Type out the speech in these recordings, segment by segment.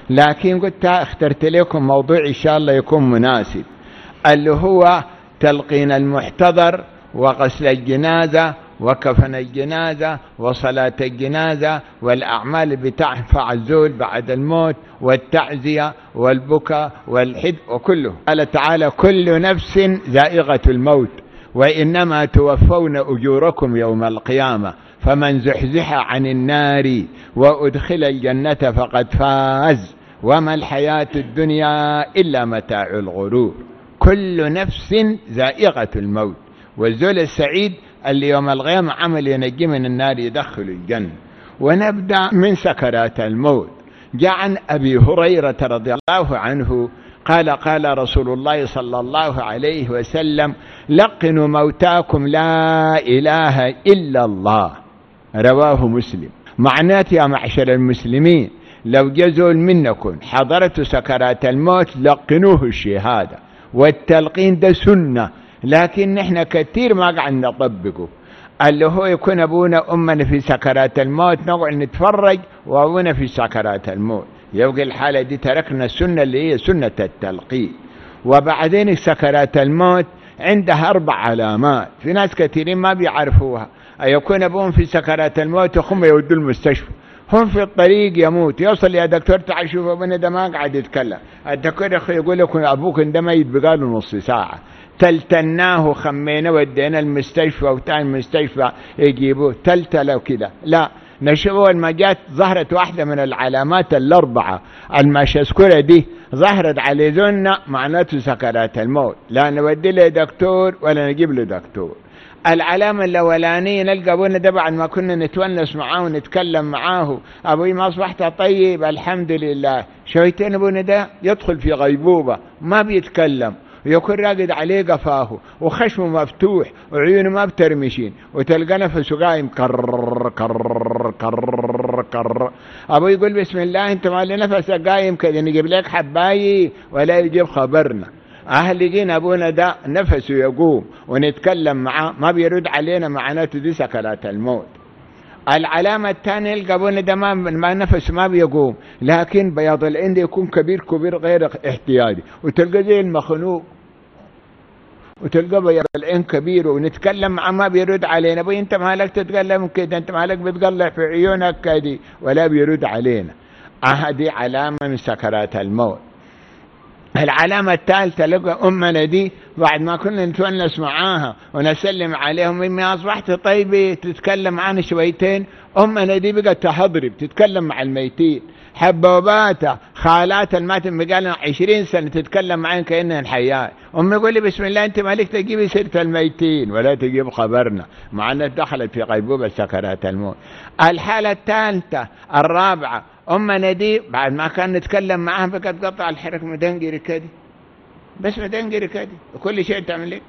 لكن قلت اخترت لكم موضوع إن شاء الله يكون مناسب، اللي هو تلقين المحتضر وغسل الجنازة وكفن الجنازة وصلاة الجنازة والأعمال اللي بتنفع الزول بعد الموت والتعزية والبكاء والحد وكله. قال تعالى: كل نفس ذائقة الموت وإنما توفون أجوركم يوم القيامة فمن زحزح عن النار وأدخل الجنة فقد فاز وما الحياة الدنيا إلا متاع الغرور. كل نفس ذائقة الموت، والزول السعيد اللي يوم القيامة عمل ينجي من النار يدخل الجنة. ونبدأ من سكرات الموت. جاء عن أبي هريرة رضي الله عنه قال: قال رسول الله صلى الله عليه وسلم: لقنوا موتاكم لا إله إلا الله. رواه مسلم. معنات يا معشر المسلمين، لو جزول منكم حضرت سكرات الموت لقنوه الشهادة، والتلقين ده سنة، لكن نحن كثير ما قاعد نطبقه. اللي هو يكون أبونا أمنا في سكرات الموت نقعد نتفرج وأبونا في سكرات الموت، يبقى الحالة دي تركنا السنة اللي هي سنة التلقين. وبعدين سكرات الموت عندها 4 علامات، في ناس كثيرين ما بيعرفوها. يكون أبوهم في سكرات الموت وهم يودوا المستشفى، هم في الطريق يموت، يوصل: يا دكتور تعال شوف ابونا ده ما قاعد يتكلم. الدكتور يقول لك أبوك ده ميت بقاله نص ساعة. تلتناه خمينا ودينا المستشفى وتاني المستشفى يجيبوه تلتلوا كده. لا، نشوفوا لما جات ظهرت واحدة من العلامات ال4 المشسكورة دي ظهرت على ذننا، معناته سكرات الموت، لا نودي له دكتور ولا نجيب له دكتور. العلامة الأولانية نلقى أبونا ده بعد ما كنا نتونس معاه ونتكلم معاه: أبوي ما أصبحت طيب الحمد لله. شويتين أبونا ده يدخل في غيبوبة ما بيتكلم، ويكون راقد عليه قفاه وخشمه مفتوح وعيونه ما بترمشين، وتلقى نفسه قايم كر كر كر كر. أبو يقول: بسم الله، أنت مالي نفسك قايم كده، نجيب لك حبايي ولا يجيب خبرنا. لقينا أبونا ده نفسه يقوم ونتكلم معاه ما بيرد علينا، معناته دي سكرات الموت. العلامة الثانية نلقى أبونا ده ما نفسه ما بيقوم، لكن بياض العين يكون كبير غير احتياطي، وتلقى زي المخنوق، وتلقى بياض العين كبير ونتكلم معاه ما بيرد علينا. أبوي أنت مالك تتكلم كده، أنت مالك بتقلع في عيونك كده، ولا بيرد علينا. هذه علامة من سكرات الموت. العلامة الثالثة لقى أمنا دي بعد ما كنا نتونس معاها ونسلم عليهم: إني أصبحت طيبة، تتكلم معانا شويتين. أمنا دي بقت تحضرب تتكلم مع الميتين، حبوباتها خالات الماتم بقالنا 20 سنة تتكلم معانا كأنها حياة. أمي يقول لي: بسم الله، أنت مالك تجيبي سيرة الميتين ولا تجيب خبرنا، مع أنها دخلت في غيبوبة سكرات الموت. الحالة الثالثة الرابعة، أمنا دي بعد ما كان نتكلم معاها بقت قطع الحرك مدنجري كده، بس مدنجري كده، وكل شيء تعمل لك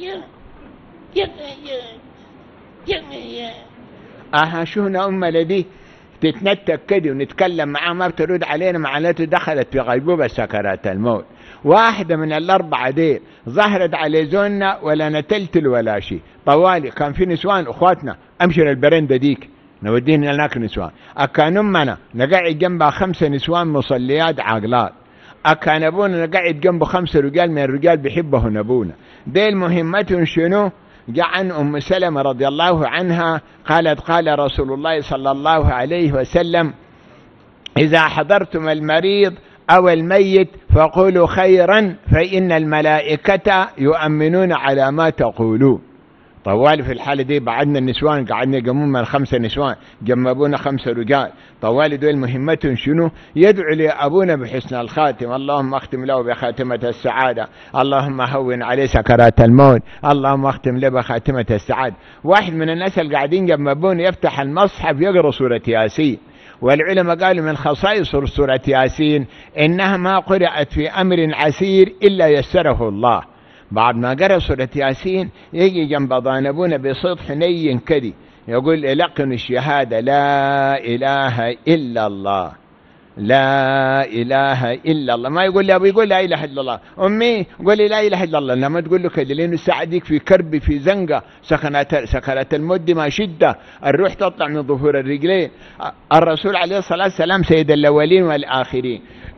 شونا أمنا دي تتنتك كده ونتكلم معاها ما بترد علينا، معناته دخلت في غيبوبة سكرات الموت. واحدة من ال4 دي ظهرت على زوننا ولا نتلتل ولا شيء طوالي. كان في نسوان أخواتنا أمشر البرندة ديك نودين هناك نسوان، أكان أمنا نقعد جنبها 5 نسوان مصليات عاقلات، أكان أبونا نقعد جنبه 5 رجال من الرجال بيحبهن أبونا. دي المهمتهم شنو؟ جاء عن أم سلمة رضي الله عنها قالت: قال رسول الله صلى الله عليه وسلم: إذا حضرتم المريض أو الميت فقولوا خيرا فإن الملائكة يؤمنون على ما تقولون. طوال في الحالة دي بعدنا النسوان قعدنا جمعنا 5 نسوان جنب أبونا 5 رجال. طوال دول مهمتهم شنو؟ يدعو لأبونا بحسن الخاتم: اللهم اختم له بخاتمة السعادة، اللهم هون عليه سكرات الموت، اللهم اختم له بخاتمة السعادة. واحد من الناس اللي قاعدين جنب أبونا يفتح المصحف يقرأ سورة ياسين، والعلماء قالوا من خصائص سورة ياسين إنها ما قرأت في أمر عسير إلا يسره الله. بعد ما قرأ سورة ياسين يجي جنب ضانبونا بصوت حنين كدي يقول: لقن الشهادة لا إله إلا الله، لا إله إلا الله. ما يقول لي أبو يقول لا إله إلا الله، أمي قول لي لا إله إلا الله. لما تقول له كده لأنه ساعدك في كرب في زنقة سكرات المد ما شدة، الروح تطلع من ظهور الرجلين. الرسول عليه الصلاة والسلام سيد الأولين والآخرين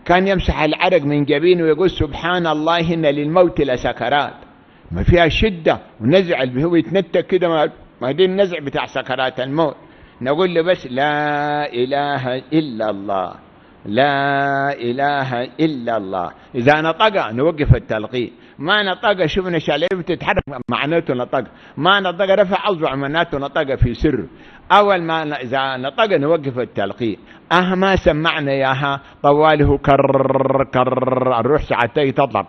كان يمسح العرق من جبينه ويقول سبحان الله إن للموت لسكرات، ما فيها شدة ونزع هو يتنتك كده، ما دي النزع بتاع سكرات الموت. نقول له بس لا إله إلا الله، لا إله إلا الله. إذا نطق نوقف التلقين، ما نطق شفنا شاليه بتتحرك معناته نطق، ما نطق رفع أصبع معناته نطق في سر. أول ما إذا نطق نوقف التلقين. ما سمعنا إياها طواله كر كر، الروح ساعتين تطلع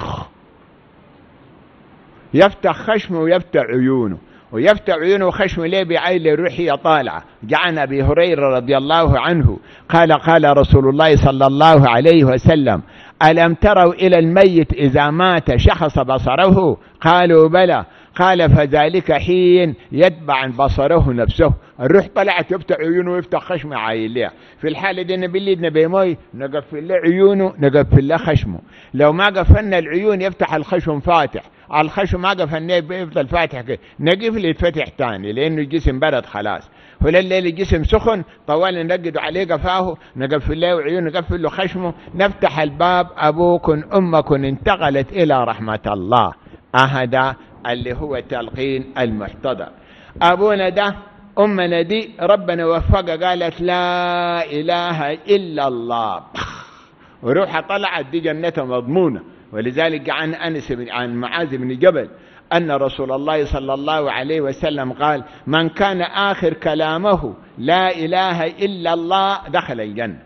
يفتح خشمه ويفتح عيونه، ويفتح عيونه وخشمه ليه بعين الروح هي طالعة. جعن أبي هريرة رضي الله عنه قال قال رسول الله صلى الله عليه وسلم ألم تروا إلى الميت إذا مات شخص بصره؟ قالوا بلى. قال فذلك حين يتبع بصره نفسه، الروح طلعت يفتح عيونه ويفتح خشمه عايل ليه. في الحالة دي نبلدنا بموي نقفل له عيونه نقفل له خشمه. لو ما قفلنا العيون يفتح الخشم فاتح، على الخشم ما قفلناه بيفضل فاتح كده، نقفل يتفتح تاني لأنه الجسم برد خلاص. ولليل الجسم سخن طوال نرقد عليه قفاه نقفل له عيونه نقفل له خشمه، نفتح الباب أبوكن أمكن انتقلت إلى رحمة الله. هذا اللي هو تلقين المحتضر. أبونا ده أمنا دي ربنا وفقها قالت لا إله إلا الله، وروحها طلعت دي جنتها مضمونة. ولذلك عن أنس عن معاذ بن جبل أن رسول الله صلى الله عليه وسلم قال من كان آخر كلامه لا إله إلا الله دخل الجنة.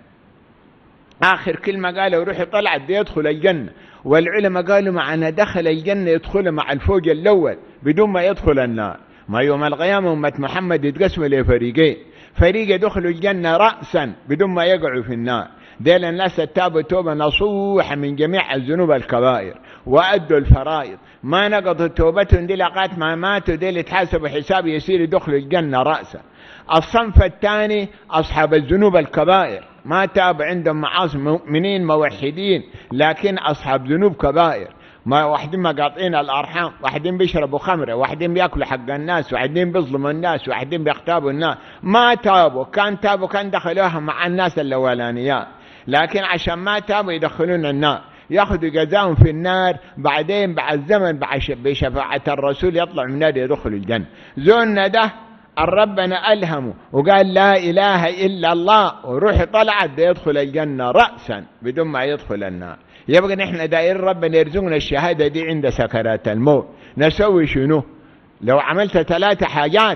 آخر كلمة قالوا روحي طلعت دي يدخل الجنة. والعلماء قالوا معنا دخل الجنة يدخل مع الفوج الأول بدون ما يدخل النار. ما يوم القيامة أمة محمد يتقسموا لفريقين، فريق يدخلوا الجنة رأسا بدون ما يقعوا في النار، ديل الناس تابوا توبة نصوحة من جميع الذنوب الكبائر وأدوا الفرائض، ما نقضوا توبتهم دي لقات ما ماتوا ديل يتحاسبوا حساب يسير يدخلوا الجنة رأسا. الصنف الثاني أصحاب الذنوب الكبائر ما تاب عندهم معاصي، مؤمنين موحدين لكن أصحاب ذنوب كبائر، ما واحدين مقاطعين الأرحام، واحدين بيشربوا خمرة، واحدين بيأكلوا حق الناس، واحدين بيظلموا الناس، واحدين بيغتابوا الناس. ما تابوا، كان تابوا كان دخلوها مع الناس الأولانيات، لكن عشان ما تابوا يدخلون النار ياخذوا جزاهم في النار. بعدين بعد الزمن بشفاعة الرسول يطلع من النار يدخل الجنة. زولنا ده ربنا ألهمه وقال لا إله إلا الله وروح طلعت ده يدخل الجنة رأسا بدون ما يدخل النار. يبقى نحن داير ربنا يرزقنا الشهادة دي عند سكرات الموت. نسوي شنو؟ لو عملت 3 حاجات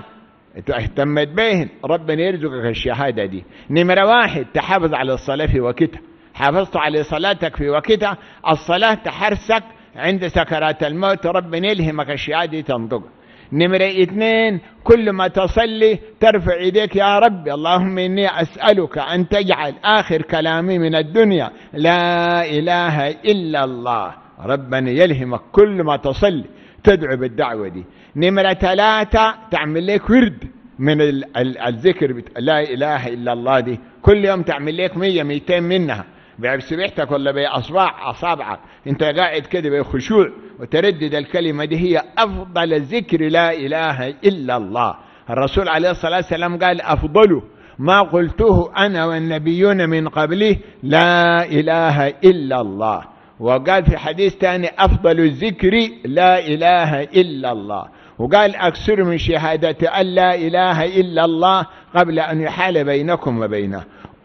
اهتمت بهن ربنا يرزقك الشهادة دي. نمرة 1 تحافظ على الصلاة في وقتها، حافظت على صلاتك في وقتها، الصلاة تحرسك عند سكرات الموت ربنا يلهمك الشهادة تنطق. نمرة 2 كل ما تصلي ترفع يديك يا رب اللهم إني أسألك أن تجعل آخر كلامي من الدنيا لا إله إلا الله. ربنا يلهمك كل ما تصلي تدعو بالدعوة دي. نمرة 3 تعمل لك ورد من الذكر لا إله إلا الله دي، كل يوم تعمل لك 100-200 منها بسبيحتك ولا بأصابعك انت قاعد كده بخشوع وتردد الكلمة دي، هي أفضل الذكر لا إله إلا الله. الرسول عليه الصلاة والسلام قال أفضل ما قلته أنا والنبيون من قبله لا إله إلا الله. وقال في حديث ثاني أفضل الذكر لا إله إلا الله. وقال أكثر من شهادة أن لا إله إلا الله قبل أن يحال بينكم وبينه.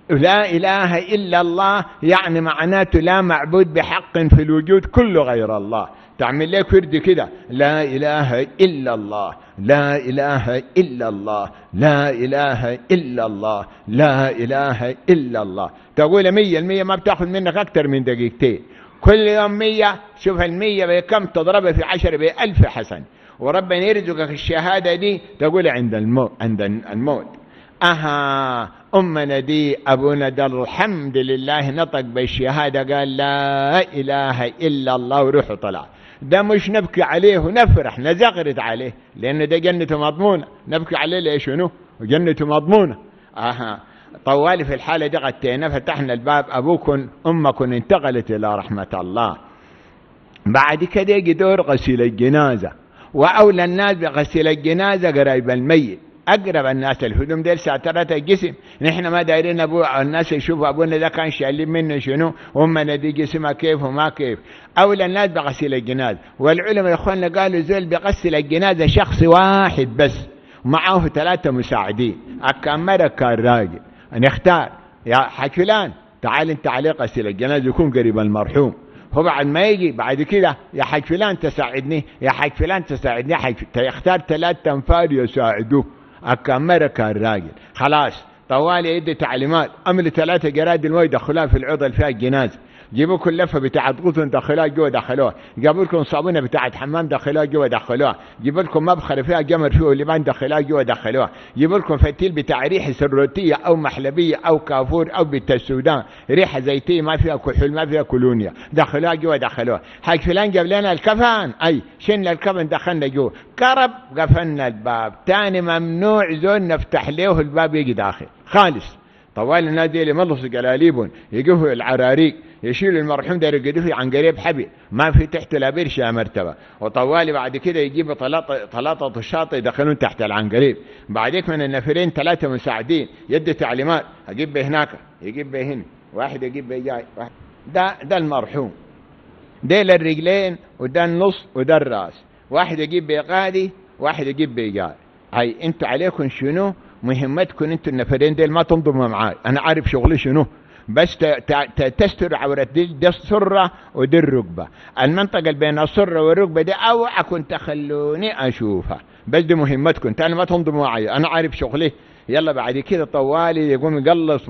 لا إله إلا الله يعني معناته لا معبود بحق في الوجود كله غير الله. تعمل لك ورد كده لا إله إلا الله لا إله إلا الله لا إله إلا الله لا إله إلا الله. تقول 100 ما بتاخذ منك أكثر من دقيقتين. كل يوم 100 شوف 100 بكم تضربها في 10 ب1000 حسن، وربنا يرزقك الشهادة دي تقول عند الموت. أمنا دي أبونا ده الحمد لله نطق بالشهادة قال لا إله إلا الله وروحه طلع. ده مش نبكي عليه ونفرح نزغرد عليه لأن ده جنته مضمونة. نبكي عليه ليش شنو؟ وجنته مضمونة. طوالي في الحالة دي غتينا فتحنا الباب أبوكن أمكن انتقلت إلى رحمة الله. بعد كده يجي دور غسيل الجنازة، وأولى الناس بغسيل الجنازة قرايب الميت اقرب الناس. الهدوم ديل ساترات الجسم، نحن ما دايرين الناس يشوفوا ابونا ده كان شايلين منه شنو، امنا دي جسمها كيف وما كيف. اولى الناس بغسيل الجنازه. والعلماء يا اخواننا قالوا زول بغسل الجنازه شخص واحد بس، معه 3 مساعدين، الكاميرا كان راجل، نختار يا حاج فلان تعال انت عليه غسيل الجنازه، يكون قريب المرحوم. هو بعد ما يجي بعد كده يا حاج فلان تساعدني، يا حاج فلان تساعدني، يختار 3 أنفار يساعدوه، الكاميرا كان راجل. خلاص طوالي يدي تعليمات، عملوا 3 جراد الماء دخلوها في العوضه اللي فيها الجنازه، جيبوا لكم لفه بتاعت غصن دخلوها جوا دخلوها، جابوا لكم صابونه بتاعت حمام دخلوها جوا دخلوها، جيبوا لكم مبخره فيها جمر فيه ولبان دخلوها جوا دخلوها، جيبوا لكم فتيل بتاع ريحه سروتيه او محلبيه او كافور او بنت السودان، ريحه زيتيه ما فيها كحول ما فيها كولونيا، دخلوها جوا دخلوها. حاج فلان جاب لنا الكفن، اي شلنا الكفن دخلنا جوا، كرب قفلنا الباب، تاني ممنوع زول نفتح له الباب يجي داخل خالص. طوال الناس دي اللي ملصوا جلاليبهم يجوا العراريق يشيلوا المرحوم ده يرقدوه عن قريب حبي، ما في تحت لا بيرش يا مرتبه. وطوالي بعد كده يجيبوا 3 الشاطئ يدخلون تحت العنقريب. بعديك من النفرين 3 مساعدين يدي تعليمات، اجيب به هناك يجيب به هنا، واحد يجيب به جاي واحد. ده المرحوم، ده الرجلين وده النص وده الراس، واحد يجيب به قادي واحد يجيب به جاي. هاي انتوا عليكم شنو مهمتكم؟ انتوا النفرين ديل ما تنضموا معاي، انا عارف شغلي شنو، بس تستر عورة دي السرة ودي الركبة، المنطقة اللي بين السرة والركبة دي اوعكم تخلوني اشوفها، بس دي مهمتكم، تاني ما تنضموا معي، انا عارف شغلي. يلا بعد كده طوالي يقوم يقلص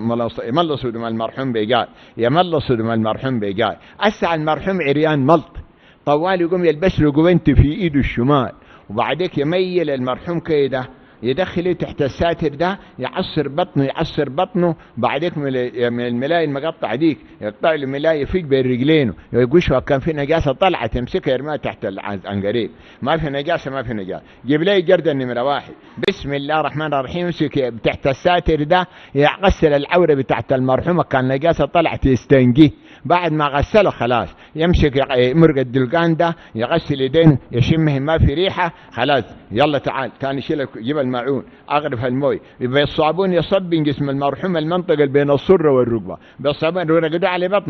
يملص هدوم المرحوم بيجاي، يملص هدوم المرحوم بيجاي. اسع المرحوم عريان ملط، طوالي يقوم يلبس له جوانتي في ايده الشمال، وبعدك يميل المرحوم كده يدخله تحت الساتر ده، يعصر بطنه، بعدك من الملاية المقطع ديك يقطع له ملاية يفيق بين رجلينه، يقول كان في نجاسة طلعت تمسكها يرميها تحت العنقريب، ما في نجاسة. جيب لي جردة نمرة 1، بسم الله الرحمن الرحيم، يمسك تحت الساتر ده يغسل العورة بتاعت المرحومة، كان نجاسة طلعت يستنجيه، بعد ما غسله خلاص يمسك مرق الدلقان ده يغسل يدين يشمه ما في ريحة، خلاص يلا تعال تاني شيل جيب الماعون اغرف الموي، يبقى الصابون يصب جسم المرحوم المنطقة اللي بين السرة والركبة بالصابون، رقدنا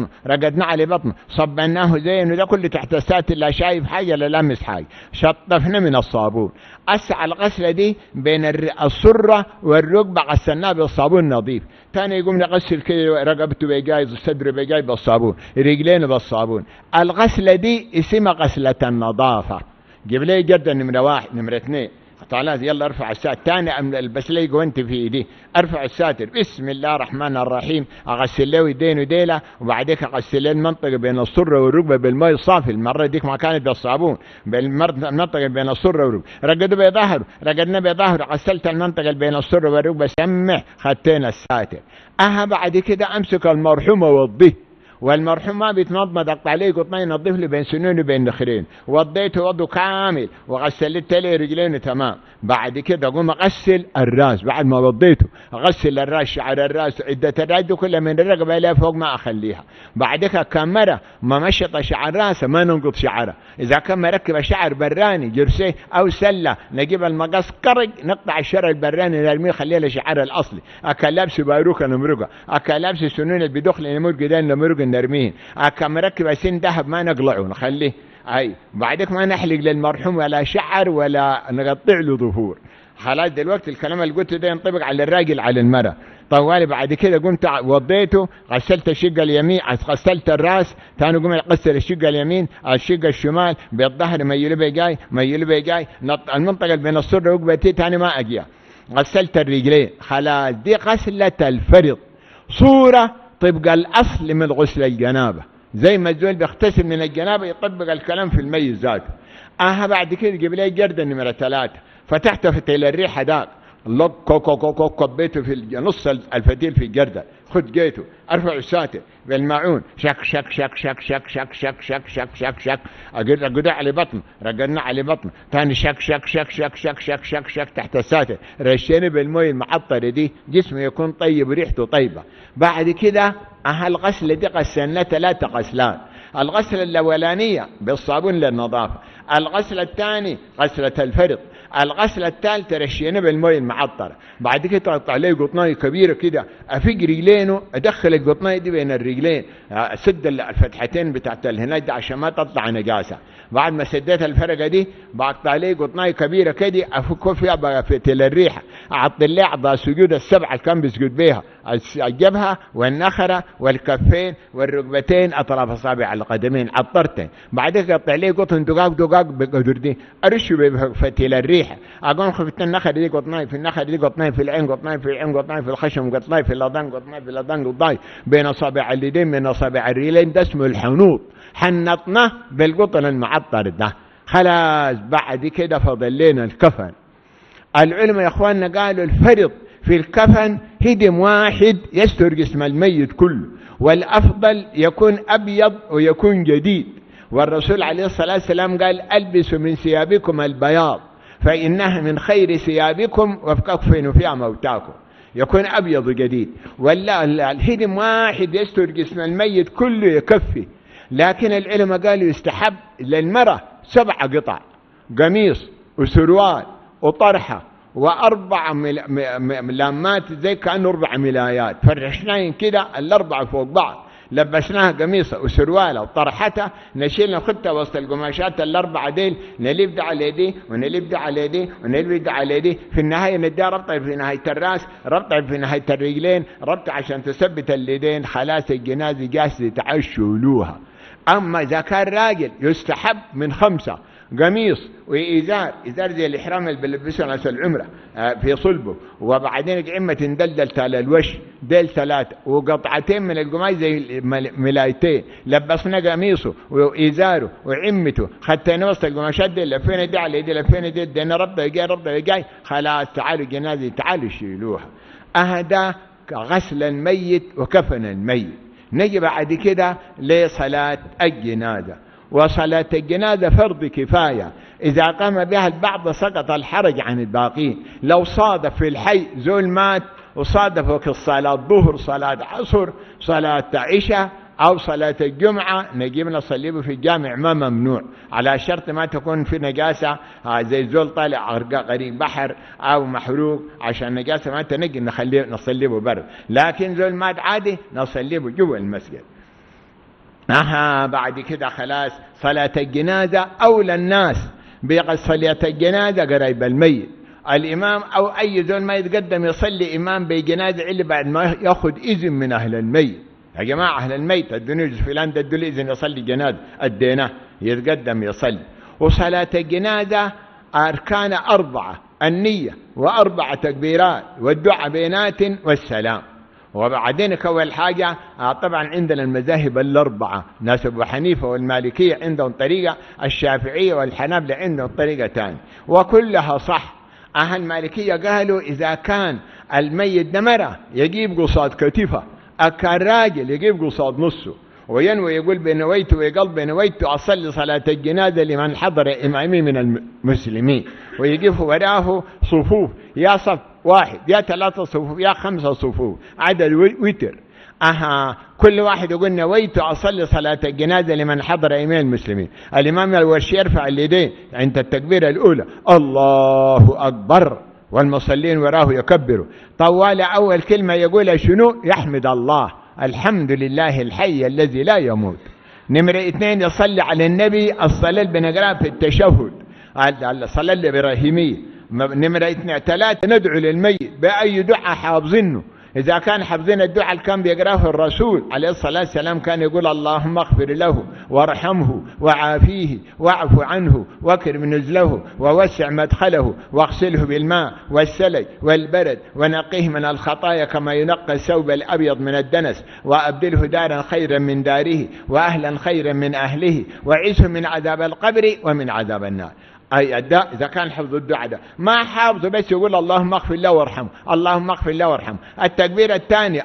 على بطنه صبناه زين، وده كله تحت الساتر، لا شايف حاجة لا لامس حاجة، شطفنا من الصابون. اسع الغسلة دي بين السرة والركبة غسلناه بالصابون نظيف، تاني يقوم نغسل كده رقبته بيجاي صدره بيجاي بالصابون، رجلينه بالصابون. الغسلة دي اسمها غسلة النظافة. جيب لي جردة نمرة 1 نمرة 2 تعال يلا ارفع الساتر، تاني البس لي جوانتي في ايدي، ارفع الساتر بسم الله الرحمن الرحيم، اغسل له يدين وديله، وبعدين اغسل له المنطقه بين السره والركبه بالماء الصافي، المره ديك ما كانت بالصابون، بالمنطقه بين السره والركبه، رقدنا بظهره، غسلت المنطقه بين السره والركبه، سمح خدتنا الساتر. بعد كده امسك المرحوم ووضيه، والمرحوم ما بيتمضمض اقطع عليه قطنين نظف له بين سنونه وبين نخرين، وضيته وضو كامل وغسلت له رجلين تمام. بعد كده اقوم اغسل الراس، بعد ما وضيته اغسل الراس، شعر الراس، عده الراس كلها من الرقبه الى فوق ما اخليها. بعد كده كاميرا ما مشط شعر راسه ما ننقض شعره، اذا كان مركب شعر براني جرسيه او سله نجيب المقص كرج نقطع الشعر البراني نرميه خليه له شعر الاصلي. اكل لابس باروكه نمرقه، اكل لابس سنون اللي بدخل نمرق دين نمرق نرميه، كان مركب سن ذهب ما نقلعه نخليه. بعدك ما نحلق للمرحوم ولا شعر ولا نقطع له ظهور. خلاص دلوقتي الكلام اللي قلته ده ينطبق على الراجل على المرأة. طوالي بعد كده قمت وضيته، غسلت الشقة اليمين، غسلت الراس، ثاني قمت غسل الشقة اليمين، الشقة الشمال، بالظهر ميلو بيجاي المنطقة اللي بين السرة وركبتي ثاني ما اجيها. غسلت الرجلين، خلاص دي غسلة الفرض، صورة طبق الأصل من غسل الجنابة، زي ما الزول بيغتسل من الجنابة يطبق الكلام في المي ذاته. بعد كده جيب لي جردة نمرة 3، فتحت فتيل الريحة داك، كبيته في نص الفتيل في الجردة، خد جيته ارفع الساتر بالماعون، شك شك شك شك شك شك شك شك شك شك شك رقدنا على بطنه، رقدنا على بطنه ثاني، شك شك شك شك شك شك شك شك تحت الساتر، رشيني بالمي المعطرة دي، جسمه يكون طيب وريحته طيبة. بعد كده الغسلة دي غسلنا 3 غسلات، الغسلة الأولانية بالصابون للنظافة، الغسلة الثاني غسلة الفرض، الغسلة الثالثة رشينا بالمويه المعطرة، بعد كده تقطع عليه قطنايه كبيرة كده، افق رجلينه، ادخل القطنايه دي بين الرجلين، اسد الفتحتين بتاعت الهناج عشان ما تطلع نجاسة. بعد ما سديت الفرقة دي بقطع عليه قطنايه كبيرة كده، افك فيها بفتل الريحة، اعطي له اعضاء سجود السبعة اللي كان بيسجد بيها، الجبهة والنخرة والكفين والركبتين اطراف اصابع القدمين عطرتين. بعد كده قطع لي قطن دقاق بقدر دي ارش بفتيل الريحه، اقوم خفت النخر دي قطناي في النخر دي قطناي في العين قطناي في العين قطناي في الخشم قطناي في الاذان قطناي في الاذان قطناي بين اصابع اليدين من اصابع الرجلين، ده اسمه الحنوط. حنطناه بالقطن المعطر ده. خلاص بعد كده فضل لنا الكفن. العلماء يا اخواننا قالوا الفرض في الكفن هدم واحد يستر جسم الميت كله، والافضل يكون ابيض ويكون جديد. والرسول عليه الصلاة والسلام قال البسوا من ثيابكم البياض فإنها من خير ثيابكم وكفنوا فيها موتاكم، يكون أبيض جديد. ولا الهدم واحد يستر جسم الميت كله يكفي. لكن العلماء قالوا يستحب للمرأة 7 قطع، قميص وسروال وطرحة و4 ملامات زي كأنه 4 ملايات، فرشناهم كده ال4 فوق بعض، لبسناها قميصة وسروالة وطرحتها، نشيل ناخدها وسط القماشات ال4 ديل، نلف ده على دي ونلف ده على دي ونلف ده على دي، في النهاية نديها ربطة في نهاية الراس، ربطة في نهاية الرجلين، ربطة عشان تثبت اليدين. خلاص الجنازة جاهزة تعشولوها. أما إذا كان راجل يستحب من 5 قميص وإزار، إزار زي الإحرام اللي بيلبسه ناس العمرة في صلبه، وبعدين عمة تندلدل على الوش ديل 3، وقطعتين من القماش زي ملايتين، لبسنا قميصه وإزاره وعمته، خدتنا وسط القماشات دي، لفينا دي على دي لفينا دي، ادينا ربطة جاي ربطة جاي، خلاص تعالوا جنازة تعالوا شيلوها. أهدا غسل الميت وكفن الميت. نجي بعد كده لصلاة الجنازة. وصلاة الجنازة فرض كفاية، إذا قام بها البعض سقط الحرج عن الباقين. لو صادف في الحي زول مات وصادف وقت الصلاة الظهر صلاة عصر صلاة عشاء أو صلاة الجمعة، نجيب نصليه في الجامع ما ممنوع، على شرط ما تكون في نجاسة زي زول طالع غريق بحر أو محروق، عشان نجاسة ما تنجي نصليه برا. لكن زول مات عادي نصليه جوا المسجد. بعد كده خلاص صلاة الجنازة أولى الناس بصلاة الجنازة قريب الميت. الإمام أو أي زول ما يتقدم يصلي إمام بجنازة إلا بعد ما يأخذ إذن من أهل الميت. يا جماعة أهل الميت ادوني فلان ده ادوا لي إذن يصلي جنازة، أديناه يتقدم يصلي. وصلاة الجنازة أركان 4: النية و4 تكبيرات والدعاء بينات والسلام. وبعدين أول حاجة طبعا عندنا المذاهب ال4، ناس أبو حنيفة والمالكية عندهم طريقة، الشافعية والحنابلة عندهم طريقة تانية، وكلها صح. أهل المالكية قالوا إذا كان الميت ده مرة يجيب قصاد كتفه، أكان راجل يجيب قصاد نصه، وينوي يقول بنويت ويقلب بنويت أصلي صلاة الجنازة لمن حضر إمامي من المسلمين، ويقف وراه صفوف، يا صف 1 يا 3 صفوف يا 5 صفوف، عدد وتر. كل واحد يقول نويت أصلي صلاة الجنازة لمن حضر إمام المسلمين. الإمام الورشي يرفع اليدين عند التكبيرة الأولى الله أكبر، والمصلين وراه يكبروا. طوال أول كلمة يقول شنو؟ يحمد الله، الحمد لله الحي الذي لا يموت. نمرة 2 يصلي على النبي، الصلاة بنقرأ في التشهد الصلاة الإبراهيمية. نمرة 3 ندعو للميت بأي دعاء حافظينه. إذا كان حافظين الدعاء اللي كان بيقراه الرسول عليه الصلاة والسلام، كان يقول اللهم اغفر له وارحمه وعافيه واعف عنه واكرم نزله ووسع مدخله واغسله بالماء والثلج والبرد ونقيه من الخطايا كما ينقى الثوب الأبيض من الدنس، وأبدله دارا خيرا من داره وأهلا خيرا من أهله، وعزه من عذاب القبر ومن عذاب النار. أي الدعاء إذا كان حفظ الدعاء ده، ما حافظه بس يقول اللهم اغفر له وارحمه، اللهم اغفر له وارحمه. التكبير الثاني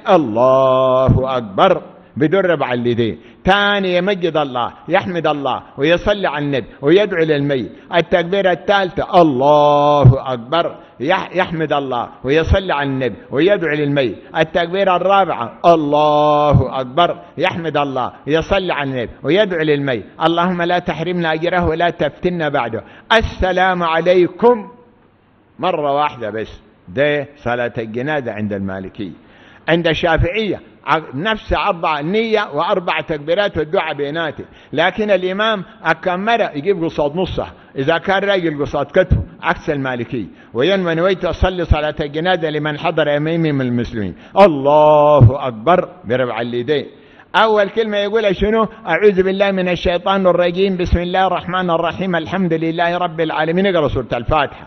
الله أكبر بدون ربع اليدين، ثاني يمجد الله يحمد الله ويصلي على النبي ويدعو للميت. التكبير الثالثة الله أكبر يحمد الله ويصلي على النبي ويدعو للميت. التكبير الرابعة الله أكبر يحمد الله يصلي على النبي ويدعو للميت. اللهم لا تحرمنا أجره ولا تفتنا بعده. السلام عليكم مرة واحدة بس. ده صلاة الجنازة عند المالكية. عند الشافعية نفس 4 نية و4 تكبيرات والدعاء بيناته، لكن الإمام أكمل يجيب قصاد نصها إذا كان راجل قصاد كتفه عكس المالكي. وينوي نويت أصلي صلاة الجنازة لمن حضر أمامي من المسلمين، الله أكبر بربع اليدين. أول كلمة يقولها شنو؟ أعوذ بالله من الشيطان الرجيم، بسم الله الرحمن الرحيم، الحمد لله رب العالمين. يقرأ سورة الفاتحة.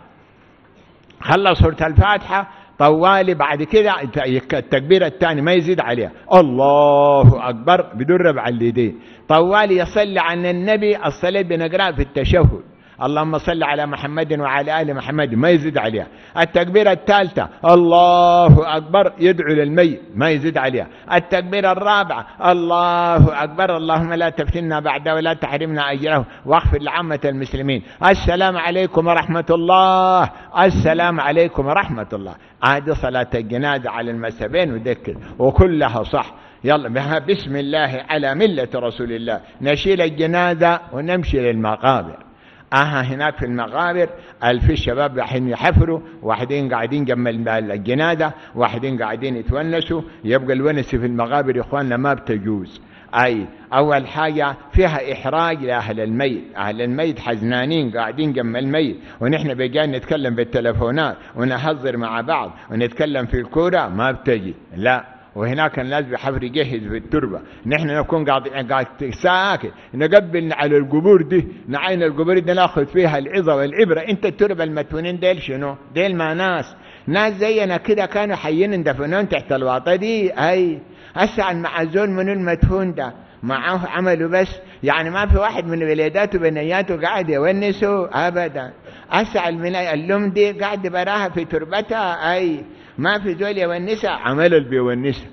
خلص سورة الفاتحة طوالي بعد كده التكبير الثاني ما يزيد عليها، الله أكبر بدون ربع اليدين. طوالي يصلي عن النبي الصلاة بنقرأ في التشهد، اللهم صل على محمد وعلى آل محمد، ما يزيد عليها. التكبيرة الثالثة الله أكبر يدعو للميت، ما يزيد عليها. التكبيرة الرابعة الله أكبر، اللهم لا تفتنا بعد ولا تحرمنا أجره واغفر لعامة المسلمين، السلام عليكم ورحمة الله، السلام عليكم ورحمة الله. هذه صلاة الجنازة على المذهبين وذكر وكلها صح. يلا بسم الله على ملة رسول الله، نشيل الجنازة ونمشي للمقابر. هناك في المقابر في الشباب رايحين يحفروا، واحدين قاعدين جنب الجنازة، واحدين قاعدين يتونسوا. يبقى الونس في المقابر يا اخواننا ما بتجوز. أول حاجة فيها إحراج لأهل الميت، أهل الميت حزنانين قاعدين جنب الميت، ونحن بيجان نتكلم بالتلفونات ونهزر مع بعض ونتكلم في الكورة، ما بتجي لا. وهناك الناس بحفر يجهز في التربة، نحن نكون قاعد ساكت نقبل على القبور دي، نعين القبور دي ناخذ فيها العظة والعبرة. انت التربة المدفونين ديل شنو؟ ديل ما ناس زينا كده كانوا حيين يندفنون تحت الواطة دي. هسه مع زول من المدفون ده معه عملوا بس، يعني ما في واحد من ولاداته وبنياته قاعد يونسوا ابدا. هسه اللوم دي قاعد براها في تربتها، ما في زول يونسها، عمل اللي بيونسها.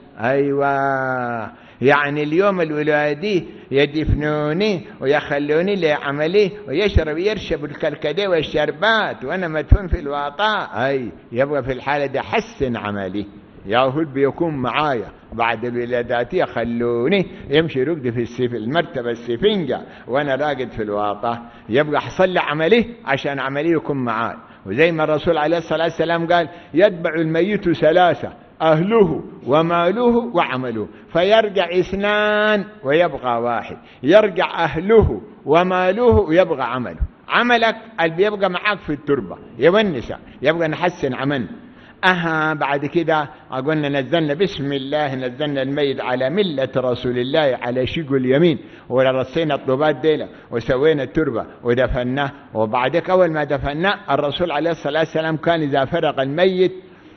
يعني اليوم الولادي يدفنوني ويخلوني لعملي ويشرب يرشب الكركديه والشربات وانا مدفون في الواطة. يبقى في الحالة دي حسن عملي، يهود بيكون معايا بعد الولادات يخلوني يمشي رقدي في المرتبة السفنجة وانا راقد في الواطة. يبقى حصل لي عملي عشان عملي يكون معاي. وزي ما الرسول عليه الصلاة والسلام قال يتبع الميت 3، أهله وماله وعمله، فيرجع 2 ويبقى 1. يرجع أهله وماله ويبقى عمله. عملك اللي بيبقى معاك في التربة يونسك، يبقى نحسن عمل. بعد كده قلنا نزلنا بسم الله، نزلنا الميت على ملة رسول الله على شق اليمين، ورصينا الطوبات ديلا وسوينا التربة ودفناه. وبعدك أول ما دفناه الرسول عليه الصلاة والسلام كان إذا فرق الميت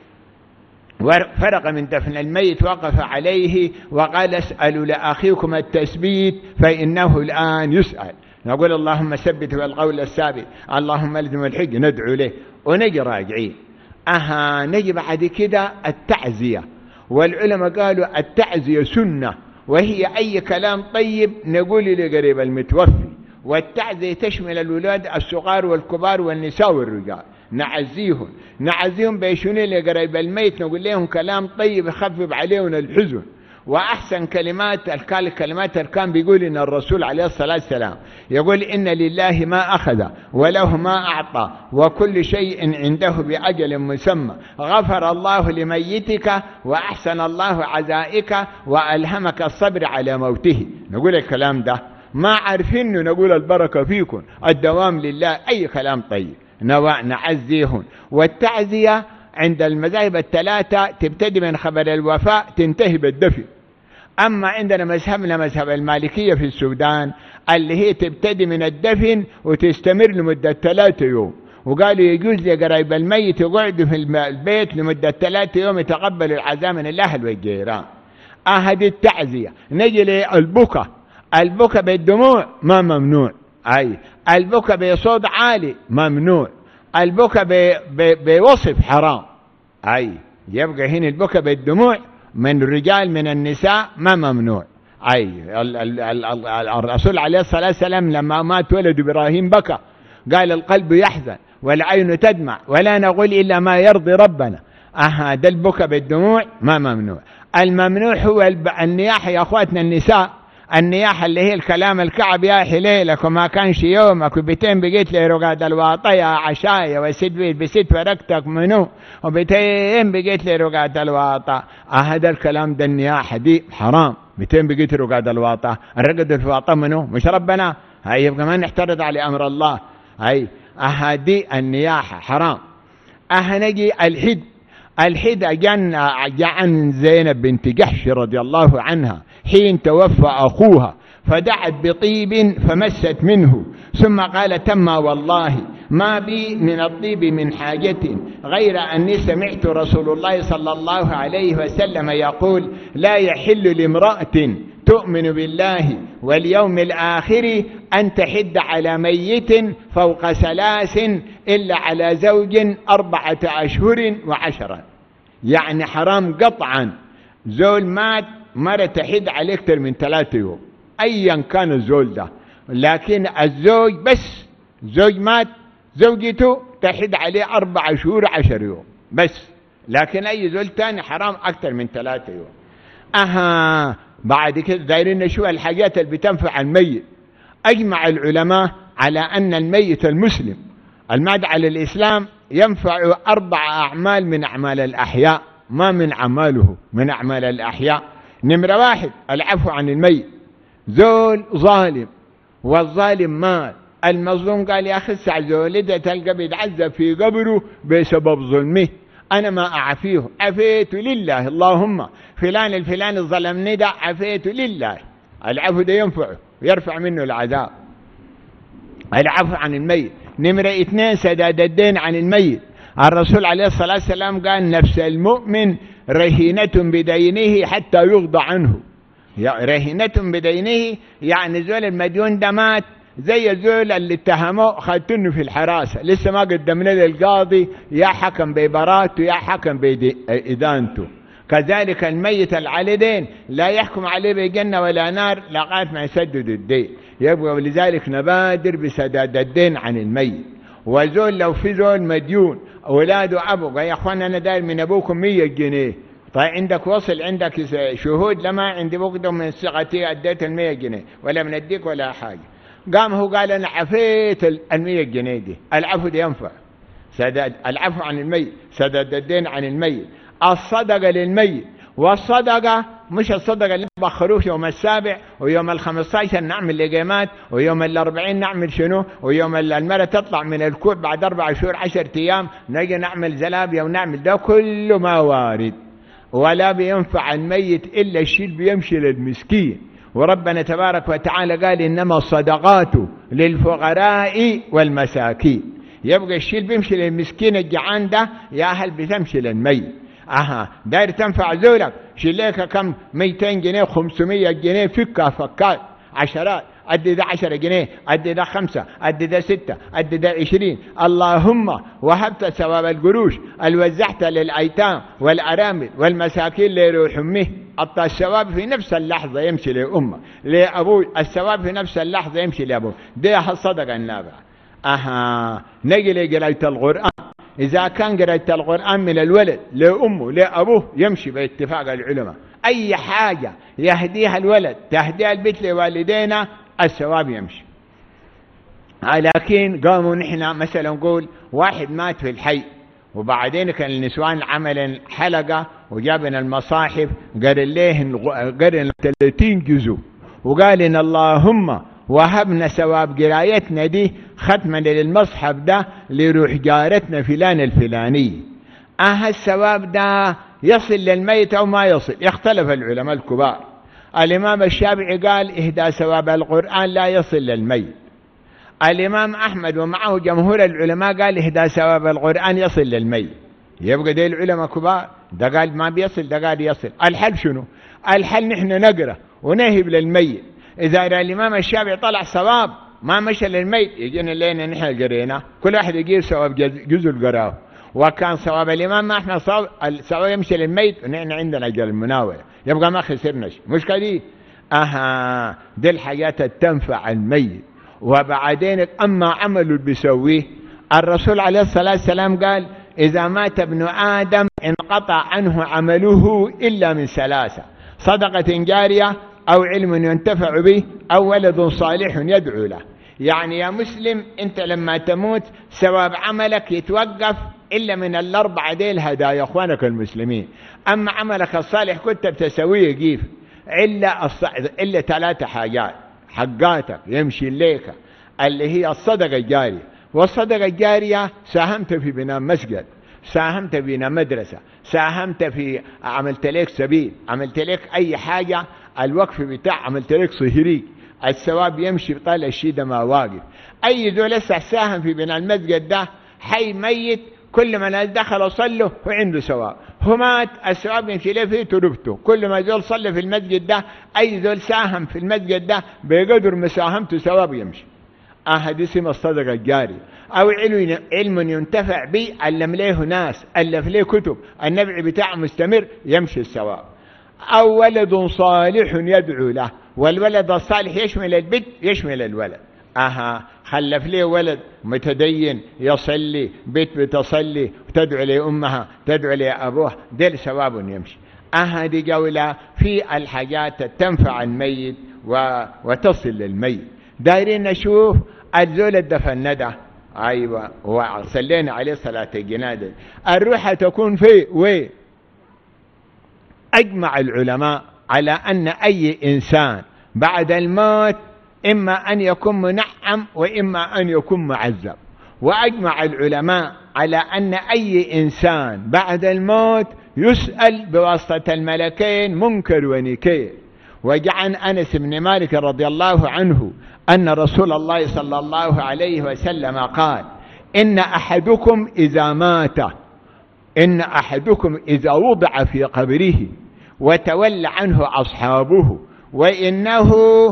فرق من دفن الميت وقف عليه وقال اسألوا لأخيكم التثبيت فإنه الآن يسأل. نقول اللهم ثبت بالقول الثابت، اللهم الزم الحق، ندعو له ونجي راجعين. نجي بعد كده التعزية. والعلماء قالوا التعزية سنة، وهي أي كلام طيب نقول لقريب المتوفي. والتعزية تشمل الولاد الصغار والكبار والنساء والرجال، نعزيهم بيشوني لقريب الميت، نقول لهم كلام طيب يخفف عليهم الحزن. وأحسن كلمات الكلمات كان بيقول إن الرسول عليه الصلاة والسلام يقول إن لله ما أخذ وله ما أعطى وكل شيء عنده بأجل مسمى، غفر الله لميتك وأحسن الله عزائك وألهمك الصبر على موته. نقول الكلام ده ما عارفين، نقول البركة فيكم، الدوام لله، أي كلام طيب نعزيهم. والتعزية عند المذاهب الثلاثة تبتدي من خبر الوفاة تنتهي بالدفن. أما عندنا مذهبنا مذهب المالكية في السودان اللي هي تبتدي من الدفن وتستمر لمدة 3 يوم، وقالوا يجوز لقرايب الميت يقعدوا في البيت لمدة 3 يوم يتقبلوا العزاء من الأهل والجيران. هذه التعزية. نجي للبكاء. البكاء بالدموع ما ممنوع، البكاء بصوت عالي ممنوع، البكاء بوصف حرام. يبقى هنا البكاء بالدموع من الرجال من النساء ما ممنوع. الرسول عليه الصلاة والسلام لما مات ولد إبراهيم بكى، قال القلب يحزن والعين تدمع ولا نقول إلا ما يرضي ربنا. ده البكاء بالدموع ما ممنوع. الممنوع هو النياحة يا أخواتنا النساء. النياحة اللي هي الكلام الكعب يا حليلك وما كانش يومك وبتين بقيت لي رقاد الواطية عشاية وست بيت بست فرقتك منو وبتين بقيت لي رقاد الواطة. هذا الكلام ده النياحة دي حرام. 200 بقيت رقاد الواطة، الرقد الواطة منو؟ مش ربنا. هاي يبقى ما نحترض على أمر الله. هاي هذه النياحة حرام. نجي الحد. الحد عن زينب بنت جحش رضي الله عنها حين توفى أخوها فدعت بطيب فمست منه ثم قالت أما والله ما بي من الطيب من حاجة غير أني سمعت رسول الله صلى الله عليه وسلم يقول لا يحل لامرأة تؤمن بالله واليوم الآخر أن تحد على ميت فوق 3 إلا على زوج 4 أشهر و10. يعني حرام قطعا زول مات مرة تحد عليه أكثر من 3 يوم أيا كان الزول ده، لكن الزوج بس زوج مات زوجته تحد عليه 4 شهور 10 يوم بس، لكن أي زول تاني حرام أكثر من 3 يوم. بعد كده دايرين نشوف الحاجات اللي بتنفع الميت. أجمع العلماء على أن الميت المسلم المات على الإسلام ينفع 4 أعمال من أعمال الأحياء، ما من أعماله من أعمال الأحياء. نمرة 1 العفو عن الميت. زول ظالم والظالم مات، المظلوم قال يا أخي الساعة زولي ده تلقى بيتعذب في قبره بسبب ظلمه، أنا ما أعفيه، عفيت لله، اللهم فلان الفلاني ظلمني ده عفيت لله. العفو ده ينفعه ويرفع منه العذاب. العفو عن الميت. نمرة 2 سداد الدين عن الميت. الرسول عليه الصلاة والسلام قال نفس المؤمن رهينة بدينه حتى يغضى عنه. رهينة بدينه يعني زول المديون ده مات زي الزول اللي اتهموه خدتنه في الحراسة لسه ما قدمنا للقاضي يا حكم ببراءته يا حكم بإدانته. كذلك الميت العالدين لا يحكم عليه بجنة ولا نار لغاية ما يسدد الدين. يبقى ولذلك نبادر بسداد الدين عن الميت. وزول لو في زول مديون أولاده أبوه يا أخوان أنا داير من أبوكم 100 جنيه، طيب عندك وصل عندك شهود؟ لما عندي بقدر من صيغتي أديت 100 جنيه ولا منديك ولا حاجة. قام هو قال أنا عفيت 100 جنيه دي. العفو دي ينفع. سداد العفو عن الميت، سداد الدين عن الميت. الصدقة للميت. والصدقة مش الصدقة اللي بخروف يوم 7 ويوم 15 نعمل لقيمات ويوم 40 نعمل شنو ويوم المرة تطلع من الكوع بعد 4 شهور 10 أيام نجي نعمل زلابية ونعمل ده كله ما وارد ولا بينفع الميت إلا الشيء بيمشي للمسكين. وربنا تبارك وتعالى قال إنما الصدقات للفقراء والمساكين. يبقى الشيء بيمشي للمسكين الجعان ده يا أهل بتمشي للميت. داير تنفع زولك شليك كم 200 جنيه 500 جنيه فكات عشرات أدي ده 10 جنيه أدي ده 5 أدي ده 6 أدي ده 20. اللهم وهبت ثواب القروش الوزعت للأيتام والأرامل والمساكين لروح أمه. الثواب في نفس اللحظة يمشي لأمه لأبوه، الثواب في نفس اللحظة يمشي لأبوه. ده الصدقة النافعة. نجي لقراءة القرآن. إذا كان قراءة القرآن من الولد لأمه لأبوه يمشي باتفاق العلماء. أي حاجة يهديها الولد تهديها البيت لوالدينا الثواب يمشي. لكن قاموا نحن مثلا نقول واحد مات في الحي وبعدين كان النسوان عمل حلقة وجابنا المصاحف قرن 30 جزء وقال إن اللهم وهبنا ثواب قرايتنا دي ختما للمصحف ده لروح جارتنا فلان الفلاني. الثواب ده يصل للميت أو ما يصل؟ يختلف العلماء الكبار. الإمام الشافعي قال إهداء ثواب القرآن لا يصل للميت. الإمام أحمد ومعه جمهور العلماء قال إهداء ثواب القرآن يصل للميت. يبقى ده العلماء كبار، ده قال ما بيصل ده قال يصل. الحل شنو؟ الحل نحن نقرأ ونهب للميت. إذا الإمام الشافعي طلع ثواب ما مشى للميت يجينا لنا نحن قرينا كل واحد يجيب ثواب جزء القراه. وكان ثواب الإمام أحمد الثواب يمشي للميت ونحن عندنا أجل المناولة يبقى ما خسرناش. مش كذي. دي الحاجات تنفع الميت. وبعدين أما عمل بيسويه الرسول عليه الصلاة والسلام قال إذا مات ابن آدم انقطع عنه عمله إلا من 3: صدقة جارية أو علم ينتفع به أو ولد صالح يدعو له. يعني يا مسلم أنت لما تموت ثواب عملك يتوقف إلا من الأربعة ديل هدايا أخوانك المسلمين. أما عملك الصالح كنت بتسويه كيف إلا 3 حاجات حقاتك يمشي ليك، اللي هي الصدقة الجارية. والصدقة الجارية ساهمت في بناء مسجد، ساهمت في بناء مدرسة، ساهمت في عملت لك سبيل، عملت لك أي حاجة، الوقف بتاع عملت لك صهري، الثواب يمشي طال الشيء ده ما واقف. أي ذو لسه ساهم في بناء المسجد ده حي ميت، كل ما الناس دخلوا صلوا وعنده ثواب، هو مات الثواب يمشي له في تربته. كل ما ذول صلى في المسجد ده، أي ذول ساهم في المسجد ده بقدر مساهمته ثواب يمشي. هذه اسمها الصدقة الجارية. أو علم ينتفع به، علم له ناس، ألف له كتب، النبع بتاعه مستمر يمشي الثواب. أو ولد صالح يدعو له، والولد الصالح يشمل البنت يشمل الولد. خلف ليه ولد متدين يصلي، بيت بتصلي وتدعو لأمها تدعو لأبوها، دل ثواب يمشي. دي جولة في الحاجات تنفع الميت وتصل للميت. دايرين نشوف الزول الدفن ده، أيوة، وصلينا عليه صلاة الجنازة، الروح تكون في وين؟ أجمع العلماء على أن أي إنسان بعد الموت إما أن يكون منعم وإما أن يكون معذب. وأجمع العلماء على أن أي إنسان بعد الموت يسأل بواسطة الملكين منكر ونكير. وجعل أنس بن مالك رضي الله عنه أن رسول الله صلى الله عليه وسلم قال: إن أحدكم إذا مات، إن أحدكم إذا وضع في قبره وتولى عنه أصحابه وإنه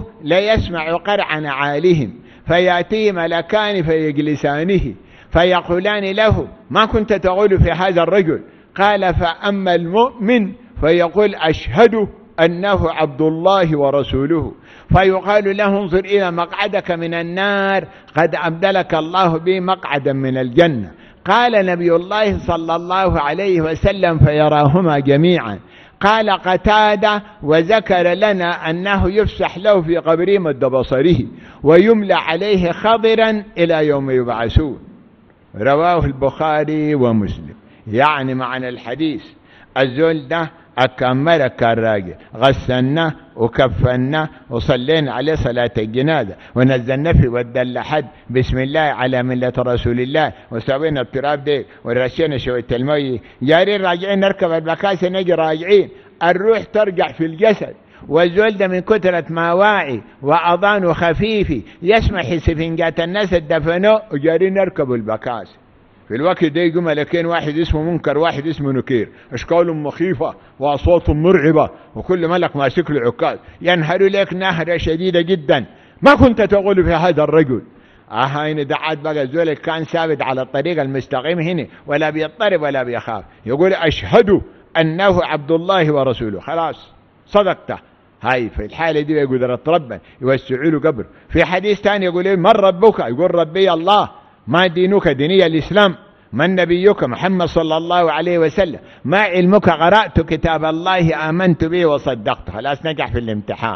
ليسمع قرع نعالهم فيأتيه ملكان فيجلسانه فيقولان له: ما كنت تقول في هذا الرجل؟ قال: فأما المؤمن فيقول: أشهد أنه عبد الله ورسوله. فيقال له: انظر إلى مقعدك من النار، قد أبدلك الله به مقعدا من الجنة. قال نبي الله صلى الله عليه وسلم: فيراهما جميعا. قال قتادة: وذكر لنا أنه يفسح له في قبره مد بصره ويملى عليه خضرا إلى يوم يبعثون. رواه البخاري ومسلم. يعني معنى الحديث الزول ده أكمل كالراجل، غسلنا وكفنا وصلينا عليه صلاة الجنازة ونزلنا في ودل حد بسم الله على ملة رسول الله وسوينا التراب دي ورشينا شوية المي، جارين راجعين نركب البكاسة نجي راجعين، الروح ترجع في الجسد. والزول ده من كثرة ما واعي وأضان خفيفي يسمع سفنجات الناس الدفنوا وجارين نركب البكاسة. في الوقت ده يجوا ملكين، واحد اسمه منكر واحد اسمه نكير، اشكالهم مخيفة واصواتهم مرعبة، وكل ملك ماسك له عكاز ينهر لك نهرة شديدة جدا. ما كنت تقول في هذا الرجل؟ هنا دعات بقى الزول كان ثابت على الطريق المستقيم هنا، ولا بيضطرب ولا بيخاف، يقول: أشهد أنه عبد الله ورسوله. خلاص صدقته. هاي في الحالة دي يقول ربنا يوسعوا له قبر. في حديث ثاني يقول: إيه من ربك؟ يقول: ربي الله. ما دينك؟ ديني الإسلام. من نبيك؟ محمد صلى الله عليه وسلم. ما علمك؟ قرأت كتاب الله آمنت به وصدقت. خلاص نجح في الامتحان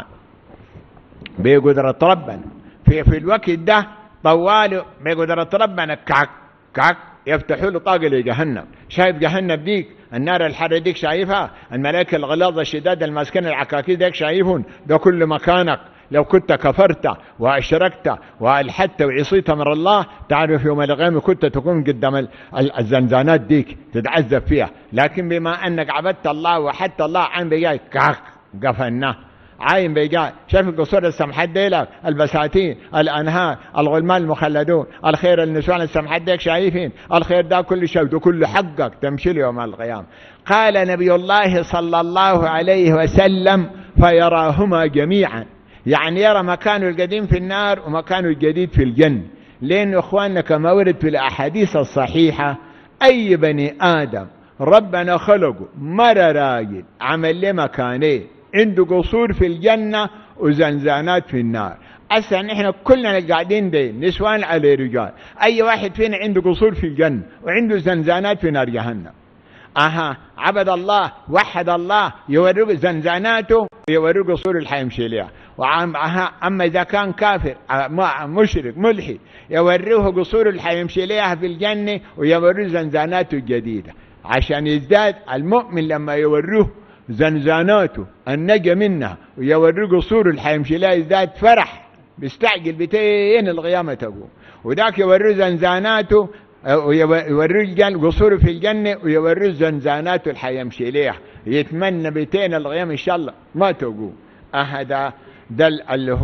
بقدرة ربنا. في الوقت ده طوال بقدرة ربنا كعك كعك يفتحوا له طاقة لجهنم. شايف جهنم ديك النار الحر ديك شايفها؟ الملائكة الغلاظة الشداد الماسكين العكاكيز ديك شايفهم؟ ده كل مكانك. لو كنت كفرت وأشركت وألحدت وعصيت أمر الله، تعرف يوم القيامة كنت تكون قدام الزنزانات ديك تتعذب فيها. لكن بما أنك عبدت الله وحدت الله، عين بيجاي كاك قفلناه، عين بيجاي. شايف القصور السمحات ديلك، البساتين، الأنهار، الغلمان المخلدون، الخير النسوان السمحات ديك شايفين؟ الخير ده كل شيء ده كل حقك تمشي له يوم القيامة. قال نبي الله صلى الله عليه وسلم: فيراهما جميعا. يعني يرى مكانه القديم في النار ومكانه الجديد في الجنة. لأن إخواننا كما ورد في الأحاديث الصحيحة، أي بني آدم ربنا خلقه مرة راجل عمل له مكانين، عنده قصور في الجنة وزنزانات في النار. أصلا نحن كلنا قاعدين دي نسوان على رجال، أي واحد فينا عنده قصور في الجنة وعنده زنزانات في نار جهنم. عبد الله وحد الله يورق زنزاناته يورق أصول الحياة يمشي لها. أما إذا كان كافر مشرك ملحد يوريه قصور الحياة يمشي لها في الجنة ويوريه زنزاناته الجديدة عشان يزداد المؤمن. لما يوريه زنزاناته النجا منها ويوريه قصور الحياة يمشي لها يزداد فرح بيستعجل بتين القيامة تقوم. وذاك يوريه زنزاناته ويوريه قصوره في الجنة ويوريه زنزاناته الحياة يمشي لها يتمنى بتين القيامة إن شاء الله ما تقوم. هذا دل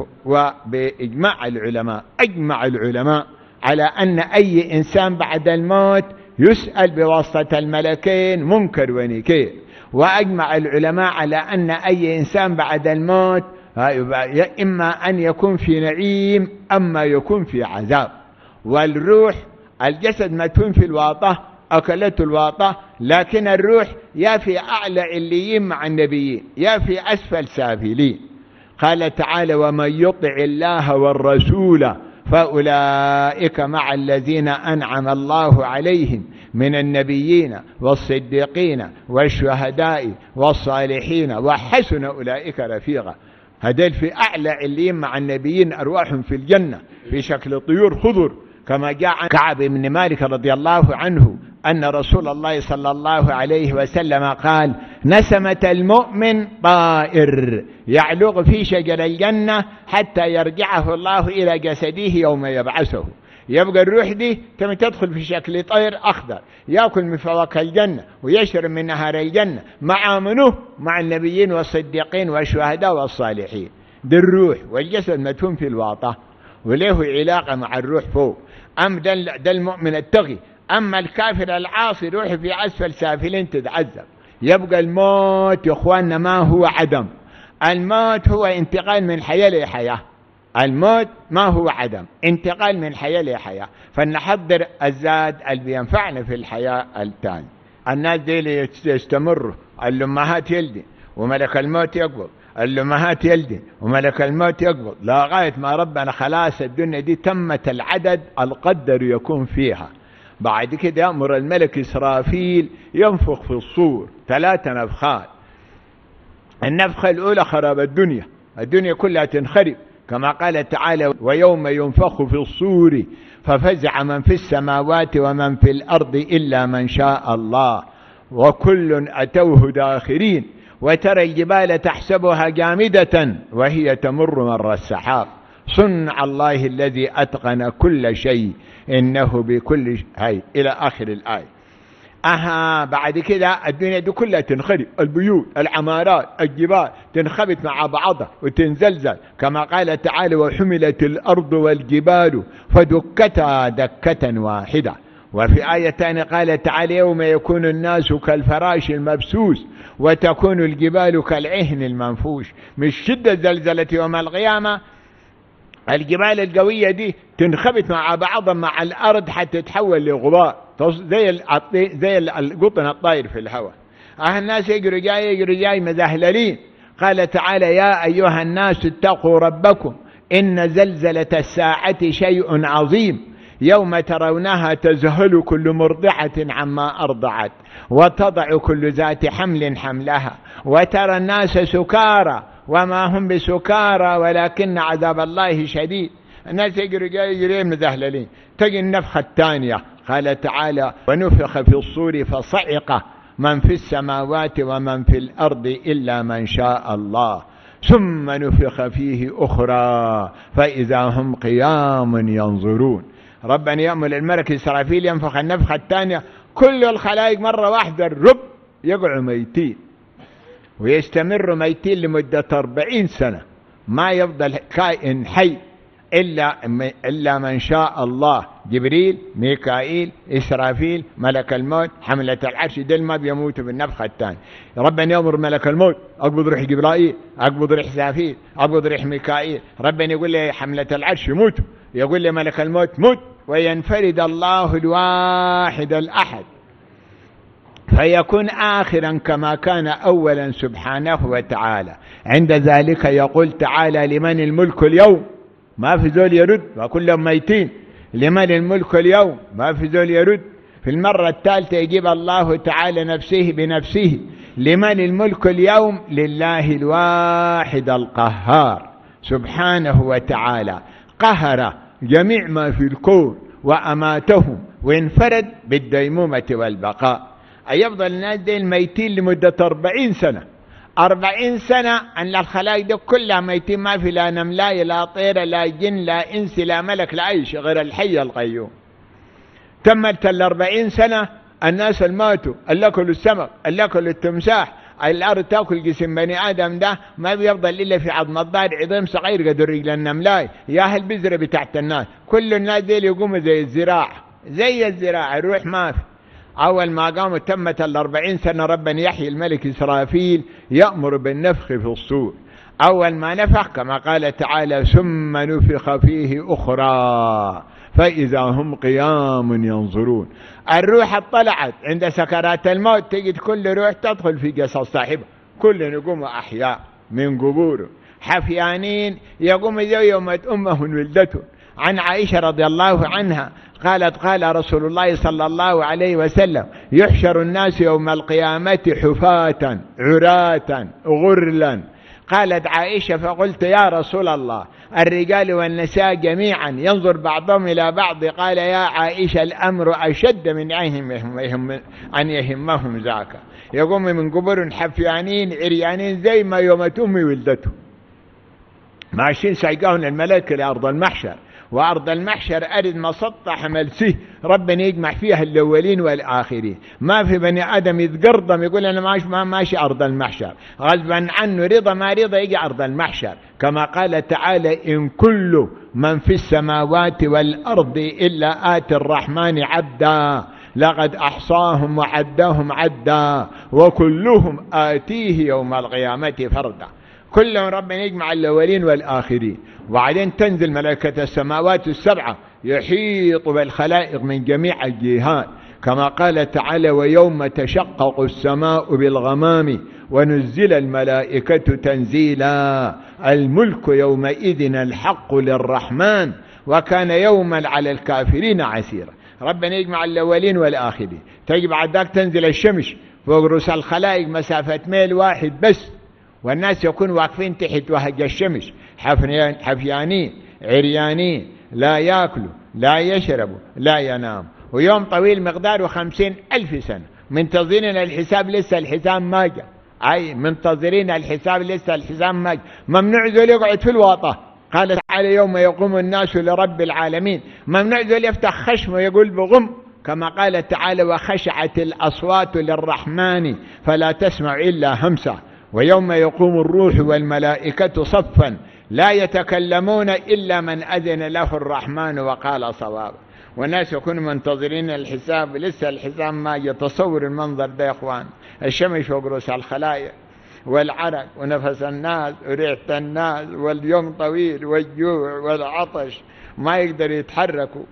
وبإجماع العلماء أجمع العلماء على أن أي إنسان بعد الموت يسأل بواسطة الملكين منكر ونكير. وأجمع العلماء على أن أي إنسان بعد الموت إما أن يكون في نعيم أما يكون في عذاب. والروح الجسد مدفون في الواطة أكلته الواطة، لكن الروح يا في أعلى عليين مع النبيين يا في أسفل سافلين. قال تعالى ومن يطع الله والرسول فأولئك مع الذين أنعم الله عليهم من النبيين والصديقين والشهداء والصالحين وحسن أولئك رفيقا. هذول في أعلى عليين مع النبيين أرواحهم في الجنة في شكل طيور خضر، كما جاء عن كعب بن مالك رضي الله عنه أن رسول الله صلى الله عليه وسلم قال نسمة المؤمن طائر يعلق في شجر الجنة حتى يرجعه الله إلى جسده يوم يبعثه. يبقى الروح دي تدخل في شكل طير أخضر يأكل من فواكه الجنة ويشرب من نهر الجنة مع منه مع النبيين والصديقين والشهداء والصالحين. دي الروح والجسد مدفون في الواطة وله علاقة مع الروح فوق. ده المؤمن التقي. أما الكافر العاصي روحه في أسفل سافلين تتعذب. يبقى الموت يا إخواننا ما هو عدم، الموت هو انتقال من حياة لحياة. الموت ما هو عدم، انتقال من حياة لحياة. فلنحضر الزاد اللي بينفعنا في الحياة التاني. الناس دي اللي يستمروا الأمهات يلدي وملك الموت يقبض، الأمهات يلدي وملك الموت يقبض لغاية ما ربنا خلاص الدنيا دي تمت العدد القدر يكون فيها. بعد كده يأمر الملك إسرافيل ينفخ في الصور 3 نفخات. النفخة الأولى خراب الدنيا كلها تنخرب كما قال تعالى ويوم ينفخ في الصور ففزع من في السماوات ومن في الأرض إلا من شاء الله وكل أتوه داخرين. وترى الجبال تحسبها جامدة وهي تمر مر السحاب صنع الله الذي أتقن كل شيء إنه بكل شيء إلى آخر الآية. بعد كده الدنيا دي كلها تنخرب، البيوت العمارات الجبال تنخبط مع بعضها وتنزلزل كما قال تعالى وحملت الأرض والجبال فدكتا دكة واحدة. وفي آية ثانية قال تعالى يوم يكون الناس كالفراش المبثوث وتكون الجبال كالعهن المنفوش. من شدة زلزلة يوم القيامة الجبال القوية دي تنخبط مع بعضها مع الأرض حتى تتحول لغبار زي القطن الطاير في الهواء. الناس يجروا جاي مذهللين. قال تعالى يا أيها الناس اتقوا ربكم إن زلزلة الساعة شيء عظيم يوم ترونها تذهل كل مرضعة عما أرضعت وتضع كل ذات حمل حملها وترى الناس سكارى وما هم بسكارى ولكن عذاب الله شديد. الناس يجروا جاي مذهللين. تجي النفخة الثانية قال تعالى ونفخ في الصور فصعق من في السماوات ومن في الأرض إلا من شاء الله ثم نفخ فيه أخرى فإذا هم قيام ينظرون. ربنا يأمر الملك إسرافيل ينفخ النفخة الثانية كل الخلائق مرة واحدة الرب يقعوا ميتين ويستمروا ميتين لمدة 40 سنة ما يفضل كائن حي إلا من شاء الله. جبريل ميكائيل إسرافيل ملك الموت حملة العرش دل ما بيموتوا بالنفخة الثانية. ربنا يأمر ملك الموت أقبض روح جبرائيل أقبض روح إسرافيل أقبض روح ميكائيل. ربنا يقول لي حملة العرش موتوا يقول لي ملك الموت موت وينفرد الله الواحد الأحد فيكون آخرا كما كان أولا سبحانه وتعالى. عند ذلك يقول تعالى لمن الملك اليوم ما في ذول يرد وكلهم ميتين. لمن الملك اليوم ما في ذول يرد في المرة الثالثة يجيب الله تعالى نفسه بنفسه: لمن الملك اليوم؟ لله الواحد القهار سبحانه وتعالى، قهر جميع ما في الكون وأماتهم وانفرد بالديمومة والبقاء. يفضل الناس دي الميتين لمدة 40 سنة، 40 سنة أن الخلائق دي كلها ميتين، ما في لا نملاء لا طير لا جن لا إنس لا ملك لا أي شيء غير الحي القيوم. تمت 40 سنة الناس الماتوا، اللي أكلوا السمك، اللي أكلوا التمساح، الأرض تأكل جسم بني آدم، ده ما بيفضل إلا في عظم الضاد عظام صغير قدر رجل النملاي يا البذرة بتاعت الناس. كل الناس دي يقوموا زي الزراعة، زي الزراعة، الروح ما في. أول ما قاموا تمت 40 سنة ربنا يحيي الملك إسرافيل يأمر بالنفخ في الصور. أول ما نفخ كما قال تعالى: ثم نفخ فيه أخرى فإذا هم قيام ينظرون. الروح اطلعت عند سكرات الموت، تجد كل روح تدخل في جسد صاحبها، كل يقوم أحياء من قبوره حفيانين، يقوم يوم أمهم ولدته. عن عائشة رضي الله عنها قالت: قال رسول الله صلى الله عليه وسلم: يحشر الناس يوم القيامة حفاة عراة غرلا. قالت عائشة: فقلت يا رسول الله الرجال والنساء جميعا ينظر بعضهم إلى بعض؟ قال: يا عائشة الأمر أشد من أن يهمهم ذاك. يقوم من قبور حفيانين عريانين زي ما يوم أمي ولدته، ماشيين سايقاهم الملائكة لأرض المحشر، وأرض المحشر أرض مسطح ملسيه ربنا يجمع فيها الأولين والآخرين. ما في بني آدم يتقرضم يقول أنا ماشي أرض المحشر، غصبا عنه رضا ما رضا يجي أرض المحشر. كما قال تعالى: إن كل من في السماوات والأرض إلا آتي الرحمن عبدا لقد أحصاهم وعداهم عدا وكلهم آتيه يوم القيامة فردا. كلهم ربنا يجمع الأولين والآخرين. وبعدين تنزل ملائكة السماوات السبعة يحيط بالخلائق من جميع الجهات، كما قال تعالى: ويوم تشقق السماء بالغمام ونزل الملائكة تنزيلا الملك يومئذ الحق للرحمن وكان يوما على الكافرين عسيرا. ربنا يجمع الأولين والآخرين. تجي بعد ذاك تنزل الشمس فوق رؤوس الخلائق مسافة ميل واحد بس، والناس يكونوا واقفين تحت وهج الشمس حفيانين عريانين، لا يأكلوا لا يشربوا لا ينام. ويوم طويل مقداره 50,000 سنة منتظرين الحساب، لسه الحساب ما جاء. أي منتظرين الحساب لسه الحساب ما جاء. ممنوع ذول يقعد في الواطة. قال تعالى: يوم يقوم الناس لرب العالمين. ممنوع ذول يفتح خشمه ويقول بغم، كما قال تعالى: وخشعت الأصوات للرحمن فلا تسمع إلا همسه. ويوم يقوم الروح والملائكة صفا لا يتكلمون إلا من أذن له الرحمن وقال صوابا. والناس يكونوا منتظرين الحساب، لسه الحساب ما يتصور المنظر ده يا اخوان. الشمس فوق رؤوس الخلائق والعرق ونفس الناس وريحة الناس واليوم طويل والجوع والعطش ما يقدر يتحركوا.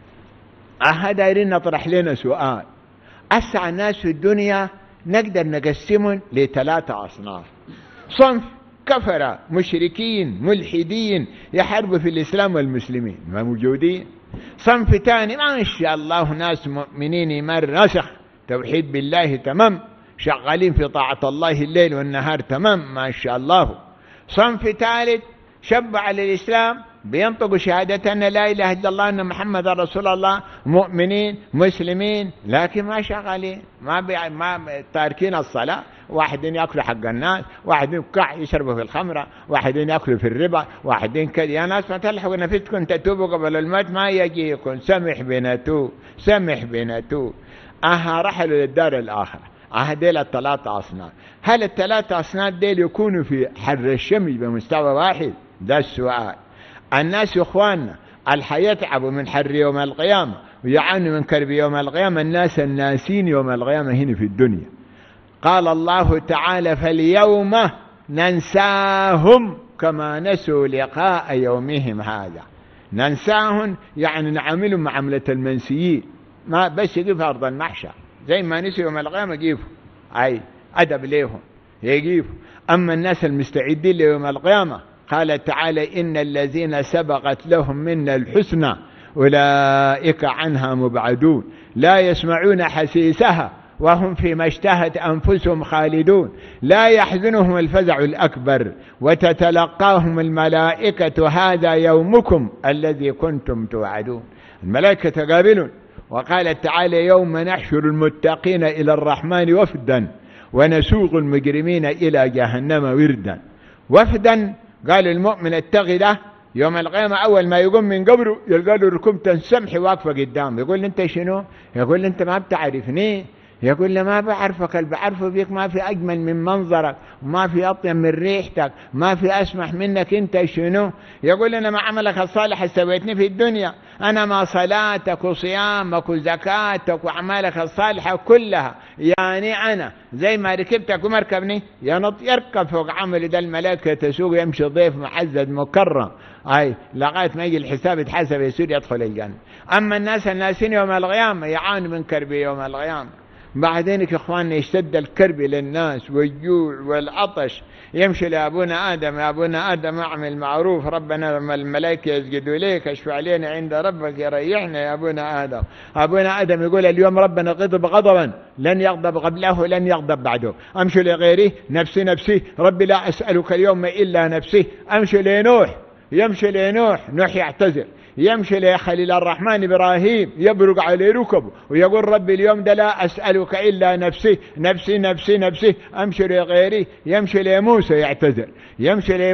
هذا نطرح لنا سؤال: أسعى الناس في الدنيا نقدر نقسمهم ل3 أصناف. صنف كفرة مشركين ملحدين يحاربوا في الإسلام والمسلمين ما موجودين. صنف ثاني ما شاء الله ناس مؤمنين إيمان راسخ توحيد بالله تمام، شغالين في طاعة الله الليل والنهار تمام ما شاء الله. صنف ثالث شب على الإسلام بينطقوا شهادة أن لا إله إلا الله أن محمد رسول الله، مؤمنين مسلمين لكن ما شغالين، ما تاركين الصلاة. واحدين يأكلوا حق الناس، واحدين كح يشربوا في الخمرة، واحدين يأكلوا في الربا، واحدين كذا. يا ناس ما تلحقوا نفسكم تتوبوا قبل الموت ما يجيكم. سمح بنتوب سمح بنتوب. رحلوا للدار الآخرة. ديل 3 أصناف. هل ال3 أصناف ديل يكونوا في حر الشمس بمستوى واحد؟ ده السؤال. الناس يا اخواننا الحياة يتعبوا من حر يوم القيامة ويعانوا من كرب يوم القيامة. الناس الناسين يوم القيامة هنا في الدنيا. قال الله تعالى: فاليوم ننساهم كما نسوا لقاء يومهم هذا. ننساهم يعني نعاملهم معاملة المنسيين، ما بس يجيب في أرض المحشر زي ما نسوا يوم القيامة يجيبوا أي أدب ليهم يجيبوا. أما الناس المستعدين ليوم القيامة قال تعالى: إن الذين سبقت لهم منا الحسنى أولئك عنها مبعدون لا يسمعون حسيسها وهم فيما اشتهت أنفسهم خالدون لا يحزنهم الفزع الأكبر وتتلقاهم الملائكة هذا يومكم الذي كنتم توعدون. الملائكة تقابلون. وقال تعالى يوم نحشر المتقين إلى الرحمن وفدا ونسوق المجرمين إلى جهنم وردا. وفدا قال المؤمن التقي ده يوم القيامة أول ما يقوم من قبره يلقى له ركوبة سمح واقفة قدام. يقول له أنت شنو؟ يقول له أنت ما بتعرفني. يقول له ما بعرفك، اللي بعرفه بيك ما في أجمل من منظرك وما في أطيب من ريحتك، ما في أسمح منك. أنت شنو؟ يقول أنا ما عملك الصالح سويتني في الدنيا، أنا ما صلاتك وصيامك وزكاتك وأعمالك الصالحة كلها، يعني أنا زي ما ركبتك ومركبني يركب فوق عمل ده الملائكة تسوق يمشي ضيف معزز مكرم لغاية ما يجي الحساب يتحاسب يصير يدخل الجنة. أما الناسين يوم القيامة يعانوا من كرب يوم القيامة. بعدين يا إخواننا يشتد الكرب للناس والجوع والعطش، يمشي لأبونا آدم يا أبونا آدم أعمل معروف ربنا لما الملائكة يسجدوا ليك اشفع علينا عند ربك يريحنا يا أبونا آدم. أبونا آدم يقول اليوم ربنا غضب غضبا لن يغضب قبله ولن يغضب بعده. أمشي لغيره نفسي نفسي ربي لا أسألك اليوم إلا نفسي. أمشي لنوح يمشي لنوح نوح يعتذر. يمشي لخليل الرحمن إبراهيم يبرق عليه ركبه ويقول ربي اليوم ده لا أسألك إلا نفسي نفسي نفسي نفسي. أمشي لغيري يمشي لموسى يعتذر، يمشي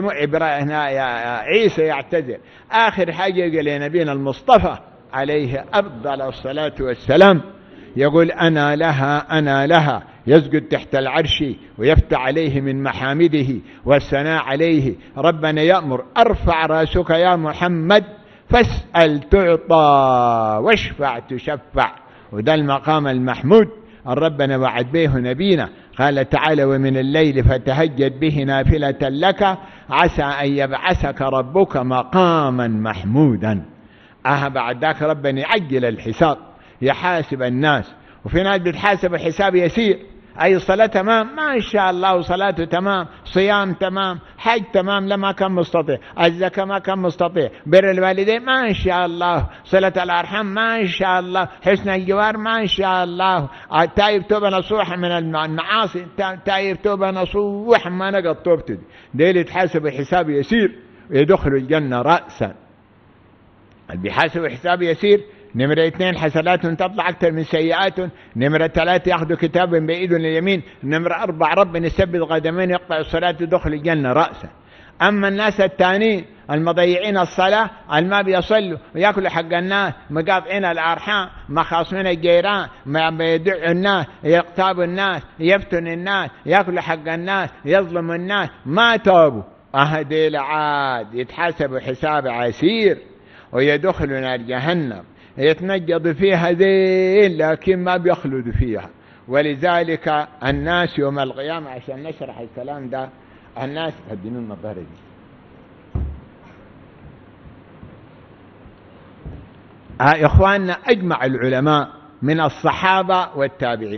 عيسى يعتذر. آخر حاجة لنبينا المصطفى عليه أفضل الصلاة والسلام يقول أنا لها أنا لها، يسجد تحت العرش ويفتح عليه من محامده والثناء عليه. ربنا يأمر ارفع راسك يا محمد فاسأل تعطى واشفع تشفع. وده المقام المحمود ربنا وعد به نبينا. قال تعالى ومن الليل فتهجد به نافلة لك عسى أن يبعثك ربك مقاما محمودا. بعد ذاك ربنا يعجل الحساب يحاسب الناس. وفي ناس بتحاسب حساب يسير، أي صلاة تمام ما شاء الله وصلاته تمام، صيام تمام، حج تمام لما كان مستطيع، الزكاة ما كان مستطيع، بر الوالدين ما شاء الله، صلة الأرحام ما شاء الله، حسن الجوار ما شاء الله، تايب توبة نصوح من المعاصي، تايب توبة نصوح ما نقض توبته دي اللي يتحاسب حساب يسير ويدخل الجنة رأسا. اللي بيحاسب حساب يسير نمرة 2 حسنات تطلع أكثر من سيئات، نمرة 3 يأخذ كتابا بإيده اليمين، نمرة 4 ربنا يثبت قدمين يقطع الصلاة يدخل الجنة رأسا. أما الناس الثانيين المضيعين الصلاة ما بيصلوا ويأكلوا حق الناس، مقاطعين الأرحام، مخاصمين الجيران، ما بيدعوا الناس، يقتابوا الناس، يفتن الناس، يأكلوا حق الناس، يظلموا الناس، ما توبوا أهدي عاد يتحاسبوا حساب عسير ويدخلوا نار جهنم يتنجض فيها ذيل لكن ما بيخلد فيها. ولذلك الناس يوم القيامة عشان نشرح الكلام ده الناس هدينوا النظارة دي. يا إخواننا أجمع العلماء من الصحابة والتابعين،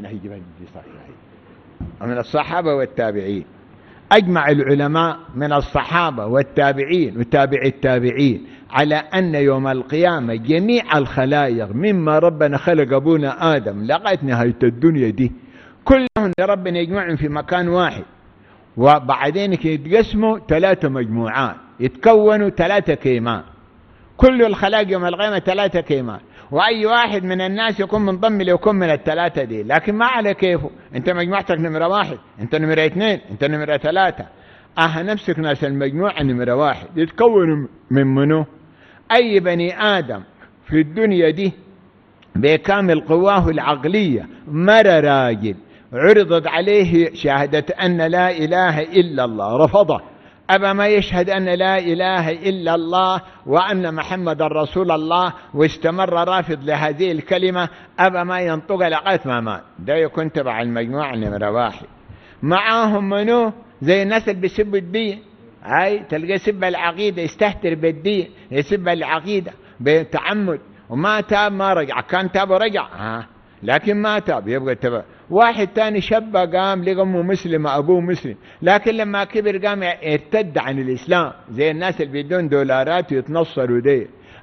من الصحابة والتابعين، أجمع العلماء من الصحابة والتابعين وتابع التابعين على أن يوم القيامة جميع الخلائق مما ربنا خلق أبونا آدم لغاية نهاية الدنيا دي كلهم ربنا يجمعهم في مكان واحد، وبعدين يتقسموا 3 مجموعات يتكونوا 3 كيمان. كل الخلائق يوم القيامة 3 كيمان، وأي واحد من الناس يكون منضم ليكون من ال3 دي، لكن ما على كيفه. أنت مجموعتك نمرة 1، أنت نمرة 2، أنت نمرة 3. نمسك ناس المجموعة نمرة 1 يتكونوا من منه؟ أي بني آدم في الدنيا دي بكامل قواه العقلية مر راجل عرضت عليه شهادة أن لا إله إلا الله رفضه، أبا ما يشهد أن لا إله إلا الله وأن محمد رسول الله، واستمر رافض لهذه الكلمة، أبا ما ينطق لغاية ما مات. ده يكون تبع المجموعة نمرة 1. معاهم منو؟ زي الناس اللي بيسبوا الدين، تلقى يسب العقيدة، يستهتر بالدين، يسب العقيدة بتعمد، وما تاب ما رجع، كان تاب ورجع لكن ما تاب يبقى تبع. واحد تاني شاب قام لقى أمه مسلمة أبوه مسلم، لكن لما كبر قام ارتد عن الإسلام زي الناس اللي بيدون دولارات ويتنصروا دي.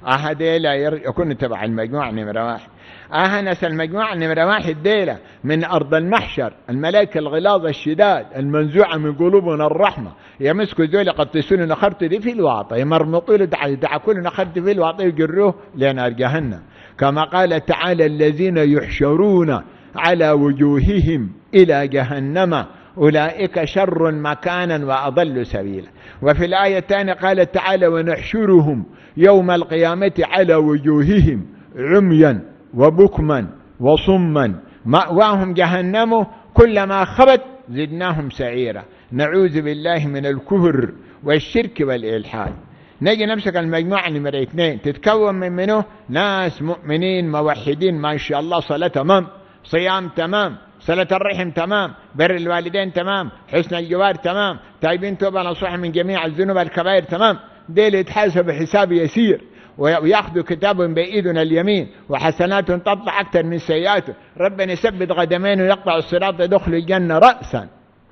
ديلا يكون تبع المجموعة نمرة 1. ناس المجموعة نمرة 1 ديلا من أرض المحشر، الملائكة الغلاظ الشداد المنزوعة من قلوبنا الرحمة، يمسكوا ذول يقطسون نخرت دي في الواطة، يمرمطوا له يدعكون نخرت في الواطة يجروه لنار جهنم. كما قال تعالى: الذين يحشرون على وجوههم إلى جهنم أولئك شر مكانا وأضل سبيلا. وفي الآية الثانية قال تعالى: ونحشرهم يوم القيامة على وجوههم عميا وبكما وصما مأواهم جهنم كلما خبت زدناهم سعيرا. نعوذ بالله من الكفر والشرك والإلحاد. نجي نمسك المجموعة نمرة 2، تتكون من منه ناس مؤمنين موحدين ما شاء الله، صلاة تمام، صيام تمام، صلة الرحم تمام، بر الوالدين تمام، حسن الجوار تمام، تايبين توبة نصوح من جميع الذنوب الكبائر تمام. ديل يتحاسب حساب يسير ويأخذوا كتابهم بإيدنا اليمين، وحسنات تطلع أكثر من سيئاته. ربنا يثبت قدمين ويقطع الصراط يدخل الجنة رأسا.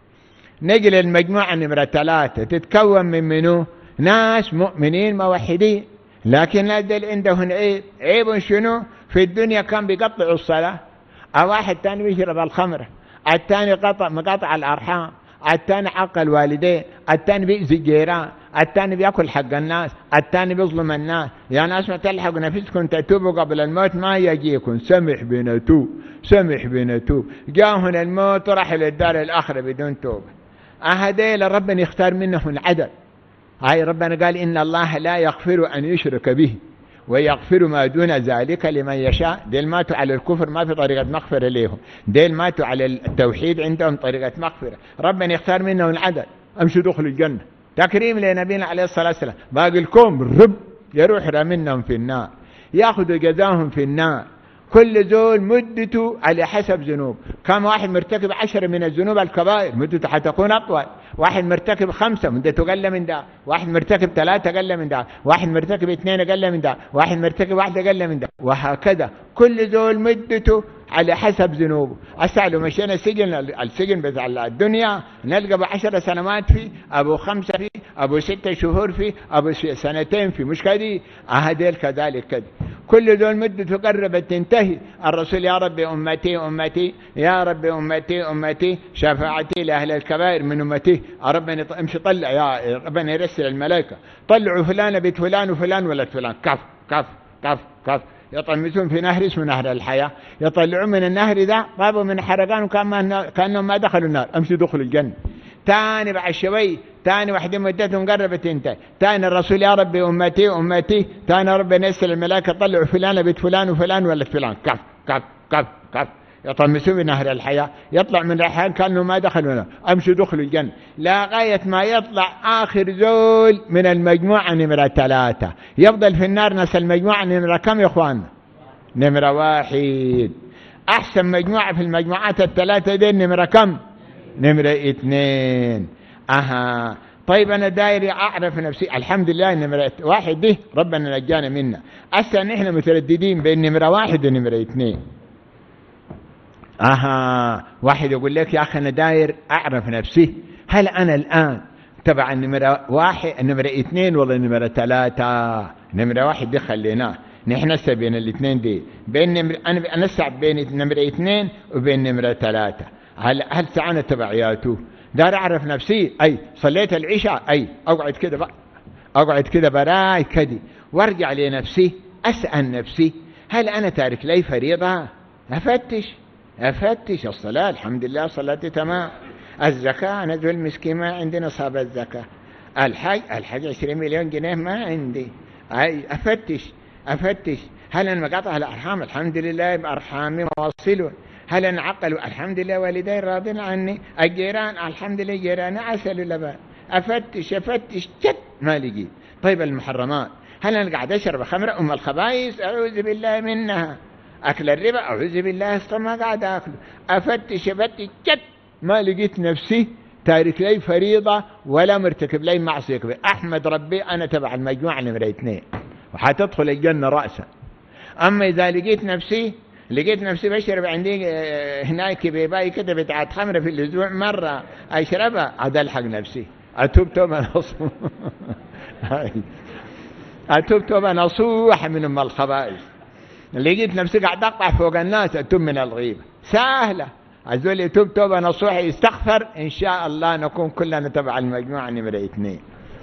نجي للمجموعة نمرة 3، تتكون من منه ناس مؤمنين موحدين، لكن هذول عندهم عيب شنو؟ في الدنيا كان بيقطعوا الصلاة، واحد تاني بيشرب الخمر، التاني مقاطع الأرحام، التاني حق الوالدين، التاني بيأذي الجيران، التاني بيأكل حق الناس، التاني بيظلم الناس. يا ناس ما تلحقوا نفسكم تتوبوا قبل الموت ما يجيكم. سمح بنتوب، سمح بنتوب. جاءهن الموت راح للدار الآخرة بدون توبة. هذيل ربنا يختار منهم العدل. هاي ربنا قال: إن الله لا يغفر أن يشرك به ويغفر ما دون ذلك لمن يشاء. ديل ماتوا على الكفر ما في طريقة مغفرة لهم، ديل ماتوا على التوحيد عندهم طريقة مغفرة. ربنا يختار منهم العدل، امشوا دخل الجنة تكريم لنبينا عليه الصلاة والسلام. باقي الكون الرب يروح رامنهم في النار، ياخذوا جزاهم في النار. كل زول مدته على حسب ذنوب. كم واحد مرتكب 10 من الذنوب الكبائر مدته حتكون أطول، واحد مرتكب 5 مدته أقل من ده، واحد مرتكب 3 أقل من ده، واحد مرتكب 2 أقل من ده، واحد مرتكب 1 أقل من ده، وهكذا. كل زول مدته على حسب ذنوبه. أسأله مشينا السجن بتاع الدنيا نلقى ب10 سنوات فيه، أبو 5 فيه، أبو 6 شهور فيه، أبو 2 فيه، مش كذي. هذيل كذلك كذي. كل ذول مدته قربت تنتهي. الرسول: يا رب أمتي أمتي، يا رب أمتي أمتي، شفاعتي لأهل الكبائر من أمتي. ربنا امشي طلع، يا ربنا يرسل الملائكة طلعوا فلان بيت فلان وفلان ولد فلان، كف كف كف كف، يطمسون في نهر اسمه نهر الحياة، يطلعون من النهر ذا طابوا من حرقان كأنهم ما دخلوا النار، امشي دخل الجنة. تاني بعد شوي تاني واحدين مدتهم قربت انتهي، تاني الرسول: يا رب أمتي أمتي، تاني ربنا يرسل الملائكة طلعوا فلان بيت فلان وفلان ولد فلان، كف كف كف كف، يطمسون في نهر الحياة، يطلع من الحياة كأنه ما دخلوا النار، امشي دخل الجنة. لا غاية ما يطلع آخر زول من المجموعة نمرة 3. يفضل في النار ناس المجموعة نمرة كم يا اخواننا؟ نمرة 1. أحسن مجموعة في المجموعات ال3 دي نمرة كم؟ نمرة 2. طيب أنا دايري أعرف نفسي، الحمد لله نمرة 1 دي ربنا نجانا منها. أصلا نحن مترددين بين نمرة 1 ونمرة 2. واحد يقول لك: يا أخي أنا داير أعرف نفسي، هل أنا الآن تبع نمرة 1 نمرة 2 ولا نمرة 3؟ نمرة 1 دي خليناه، نحن نسى بين الاثنين دي، أنا نسى بين نمرة 2 وبين نمرة 3. هل سعنا تبعياته؟ دار أعرف نفسي، أي صليت العشاء، أي أقعد كده بقى، أقعد كده براي كدي وارجع لنفسي، أسأل نفسي: هل أنا تارك لي فريضة؟ أفتش الصلاة الحمد لله صلاتي تمام، الزكاة أنا ذو المسكين ما عندي نصاب الزكاة، الحج 20 مليون جنيه ما عندي، أي أفتش هل أنا مقاطع الأرحام؟ الحمد لله بأرحامي موصلون. هل أنا عقل؟ الحمد لله والدي راضين عني. الجيران الحمد لله جيراني عسل لبان. أفتش جد ما لقيت. طيب المحرمات، هل أنا قاعد أشرب خمرة أم الخبائث؟ أعوذ بالله منها. أكل الربا؟ أعوذ بالله ما قاعد أكله. أفتش جد ما لقيت نفسي تارك لي فريضة ولا مرتكب لي معصية كبيرة. أحمد ربي أنا تبع المجموعة نمرة 2 وحتدخل الجنة رأسا. أما إذا لقيت نفسي بشرب عندي هناك بيباي كده بتاعت خمرة في الأسبوع مرة أشربها، أدلحق نفسي أتوب توبة نصف. أتوب توبة نصوح من أم الخبائث. لقيت نفسي قاعد أقطع فوق الناس، أتوب من الغيبة سهلة. الزول يتوب توبة نصوح يستغفر، إن شاء الله نكون كلنا تبع المجموعة نمرة 2.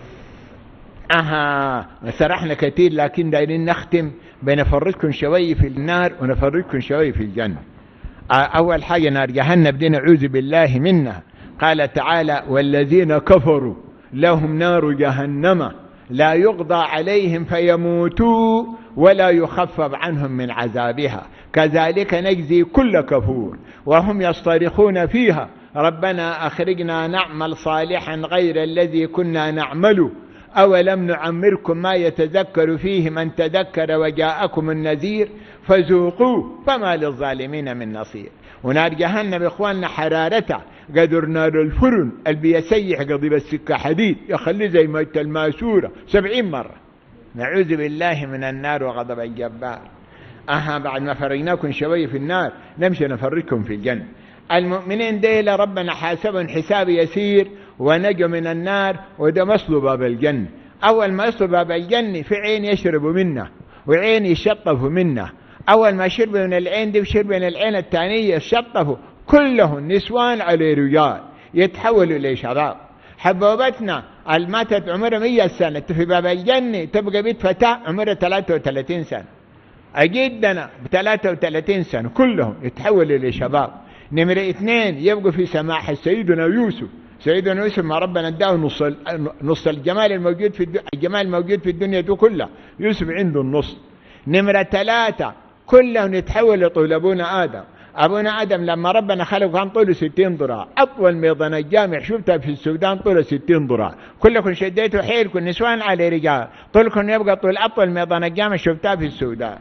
سرحنا كثير، لكن دايرين نختم بنفرجكم شوي في النار ونفرجكم شوي في الجنة. أول حاجة نار جهنم دي نعوذ بالله منها. قال تعالى: والذين كفروا لهم نار جهنم لا يقضى عليهم فيموتوا ولا يخفف عنهم من عذابها كذلك نجزي كل كفور وهم يصطرخون فيها ربنا أخرجنا نعمل صالحا غير الذي كنا نعمل أولم نعمركم ما يتذكر فيه من تذكر وجاءكم النذير فذوقوا فما للظالمين من نصير. ونار جهنم إخواننا حرارتها قدر نار الفرن اللي بيسيح قضيب السكة حديد يخلي زي ما الماسورة 70 مرة. نعوذ بالله من النار وغضب الجبار. بعد ما فرجناكم شوية في النار نمشي نفرجكم في الجنة. المؤمنين ديلا ربنا حاسبهم حساب يسير ونجوا من النار، وده مصلوا باب الجنة. أول ما يصلوا باب الجنة في عين يشربوا منه وعين يشطفوا منه. أول ما شربوا من العين دي وشربوا من العين الثانية يشطفوا، كلهم نسوان على رجال يتحولوا لشراب. حبوبتنا الماتت عمرها 100 سنة في باب الجنة تبقى بيت فتاة عمرها 33 سنة. أجدنا ب33 سنة كلهم يتحولوا لشباب. نمرة 2 يبقوا في سماحة سيدنا يوسف. سيدنا يوسف ما ربنا اداه نص الجمال الموجود في الجمال الموجود في الدنيا دي كلها، يوسف عنده النص. نمرة 3 كلهم يتحولوا لطول أبونا آدم. أبونا آدم لما ربنا خلقه كان طوله 60 ذراع، أطول ميضان الجامع شفتها في السودان طوله 60 ذراع. كلكم شديتوا حيلكم نسوان على رجال، طولكم يبقى طول أطول ميضان الجامع شفتها في السودان.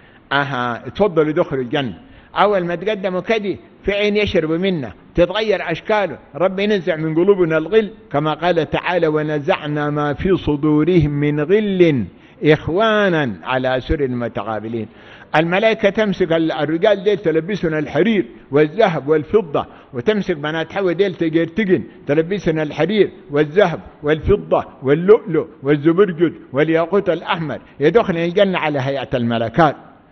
تفضلوا دخلوا الجنة. أول ما تقدموا كده في عين يشربوا منه تتغير أشكاله. رب ينزع من قلوبنا الغل كما قال تعالى: ونزعنا ما في صدورهم من غل إخوانا على سرر متقابلين. الملائكة تمسك الرجال ديل تلبسنا الحرير والذهب والفضة، وتمسك بنات حواء ديل تجرتجن تلبسنا الحرير والذهب والفضة واللؤلؤ والزبرجد والياقوت الأحمر، يدخل الجنة على هيئة الملكات.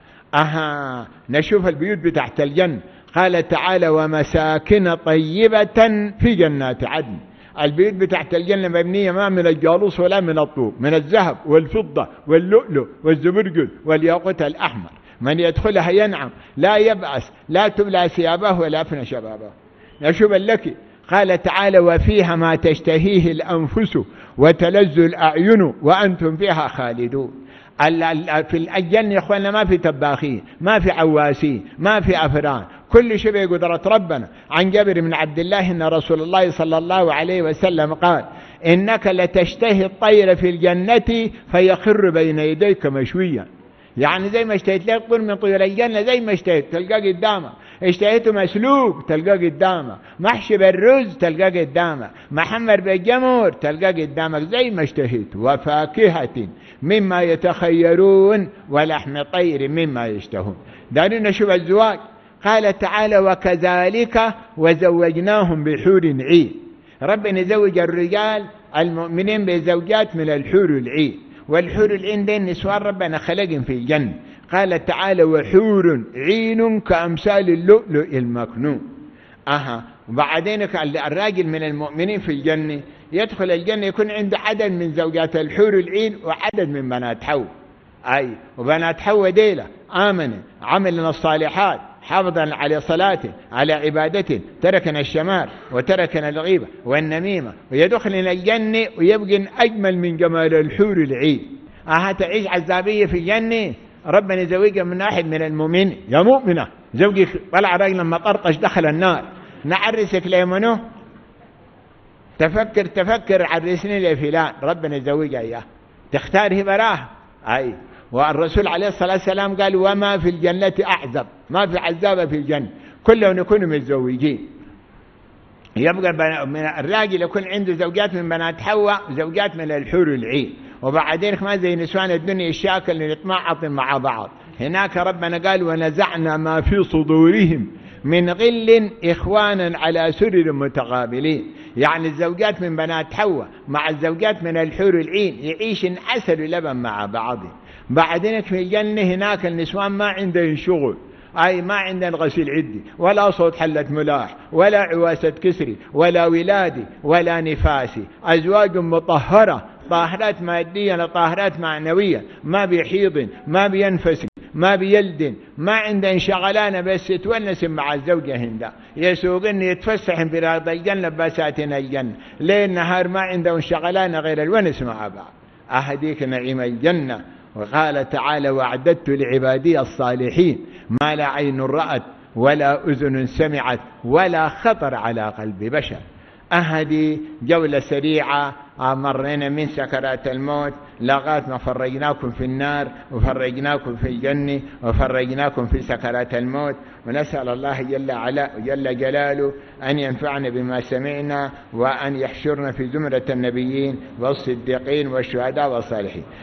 نشوف البيوت بتاعت الجنة. قال تعالى: ومساكن طيبة في جنات عدن. البيوت بتاعت الجنة مبنية ما من الجالوس ولا من الطوب، من الذهب والفضة واللؤلؤ والزبرجد والياقوت الأحمر. من يدخلها ينعم لا يبأس، لا تبلى ثيابه ولا يفنى شبابه. نشوف لك. قال تعالى: وفيها ما تشتهيه الأنفس وتلذ الأعين وأنتم فيها خالدون. في الجنة يا اخوانا ما في تباخين، ما في عواسين، ما في أفران، كل شيء بقدرة ربنا. عن جابر بن عبد الله أن رسول الله صلى الله عليه وسلم قال: إنك لتشتهي الطير في الجنة فيخر بين يديك مشويا. يعني زي ما اشتهيت لك طير من طيور الجنة، زي ما اشتهيت تلقاه قدامك. اشتهيته مسلوق تلقاه قدامك، محشي بالرز تلقاه قدامك، محمر بالجمر تلقاه قدامك زي ما اشتهيت. وفاكهة مما يتخيرون ولحم طير مما يشتهون. دارين نشوف الزواج. قال تعالى: وكذلك وزوجناهم بحور عين. ربنا يزوج الرجال المؤمنين بزوجات من الحور العين. والحور العين دي النسوان ربنا خلقهم في الجنة. قال تعالى: وحور عين كأمثال اللؤلؤ المكنون. وبعدين الراجل من المؤمنين في الجنة يدخل الجنة يكون عنده عدد من زوجات الحور العين وعدد من بنات حواء. وبنات حواء ديلا آمنوا عملنا الصالحات حافظا على صلاته على عبادته، تركنا الشمال وتركنا الغيبة والنميمة، ويدخلنا الجنة ويبقى أجمل من جمال الحور العين. تعيش عذابية في الجنة. ربنا يزوجها من واحد من المؤمنين. يا مؤمنة زوجك طلع راجل لما طرطش دخل النار، نعرسك ليمنه. تفكر عرسني لفلان، ربنا يزوجها إياه. تختار هي براها. والرسول عليه الصلاة والسلام قال: وما في الجنة أعزب، ما في عذابة في الجنة، كلهم يكونوا متزوجين. يبقى الراجل يكون عنده زوجات من بنات حواء وزوجات من الحور العين. وبعدين ما زي نسوان الدنيا الشاكل اللي يتمعطن مع بعض. هناك ربنا قال: ونزعنا ما في صدورهم من غل إخوانا على سرر متقابلين. يعني الزوجات من بنات حواء مع الزوجات من الحور العين يعيشن عسل ولبن مع بعض. بعدين في الجنة هناك النسوان ما عندهم شغل، أي ما عندنا غسيل عدي ولا صوت حلة ملاح ولا عواسة كسري ولا ولادي ولا نفاسي، أزواج مطهرة طاهرات ماديا طاهرات معنوية، ما بيحيضن ما بينفسن ما بيلدن، ما عندن شغلانة بس يتونسن مع الزوجة هندا، يسوقن يتفسحن في رياض الجنة بساتين الجنة، ليل نهار ما عندهم شغلانة غير الونس مع بعض. أهديك نعيم الجنة. وقال تعالى وأعددت لعبادي الصالحين ما لا عين رأت ولا أذن سمعت ولا خطر على قلب بشر. أهدي جولة سريعة مرينا من سكرات الموت لغاية ما فرجناكم في النار وفرجناكم في الجنة وفرجناكم في سكرات الموت، ونسأل الله جل جلاله أن ينفعنا بما سمعنا وأن يحشرنا في زمرة النبيين والصديقين والشهداء والصالحين.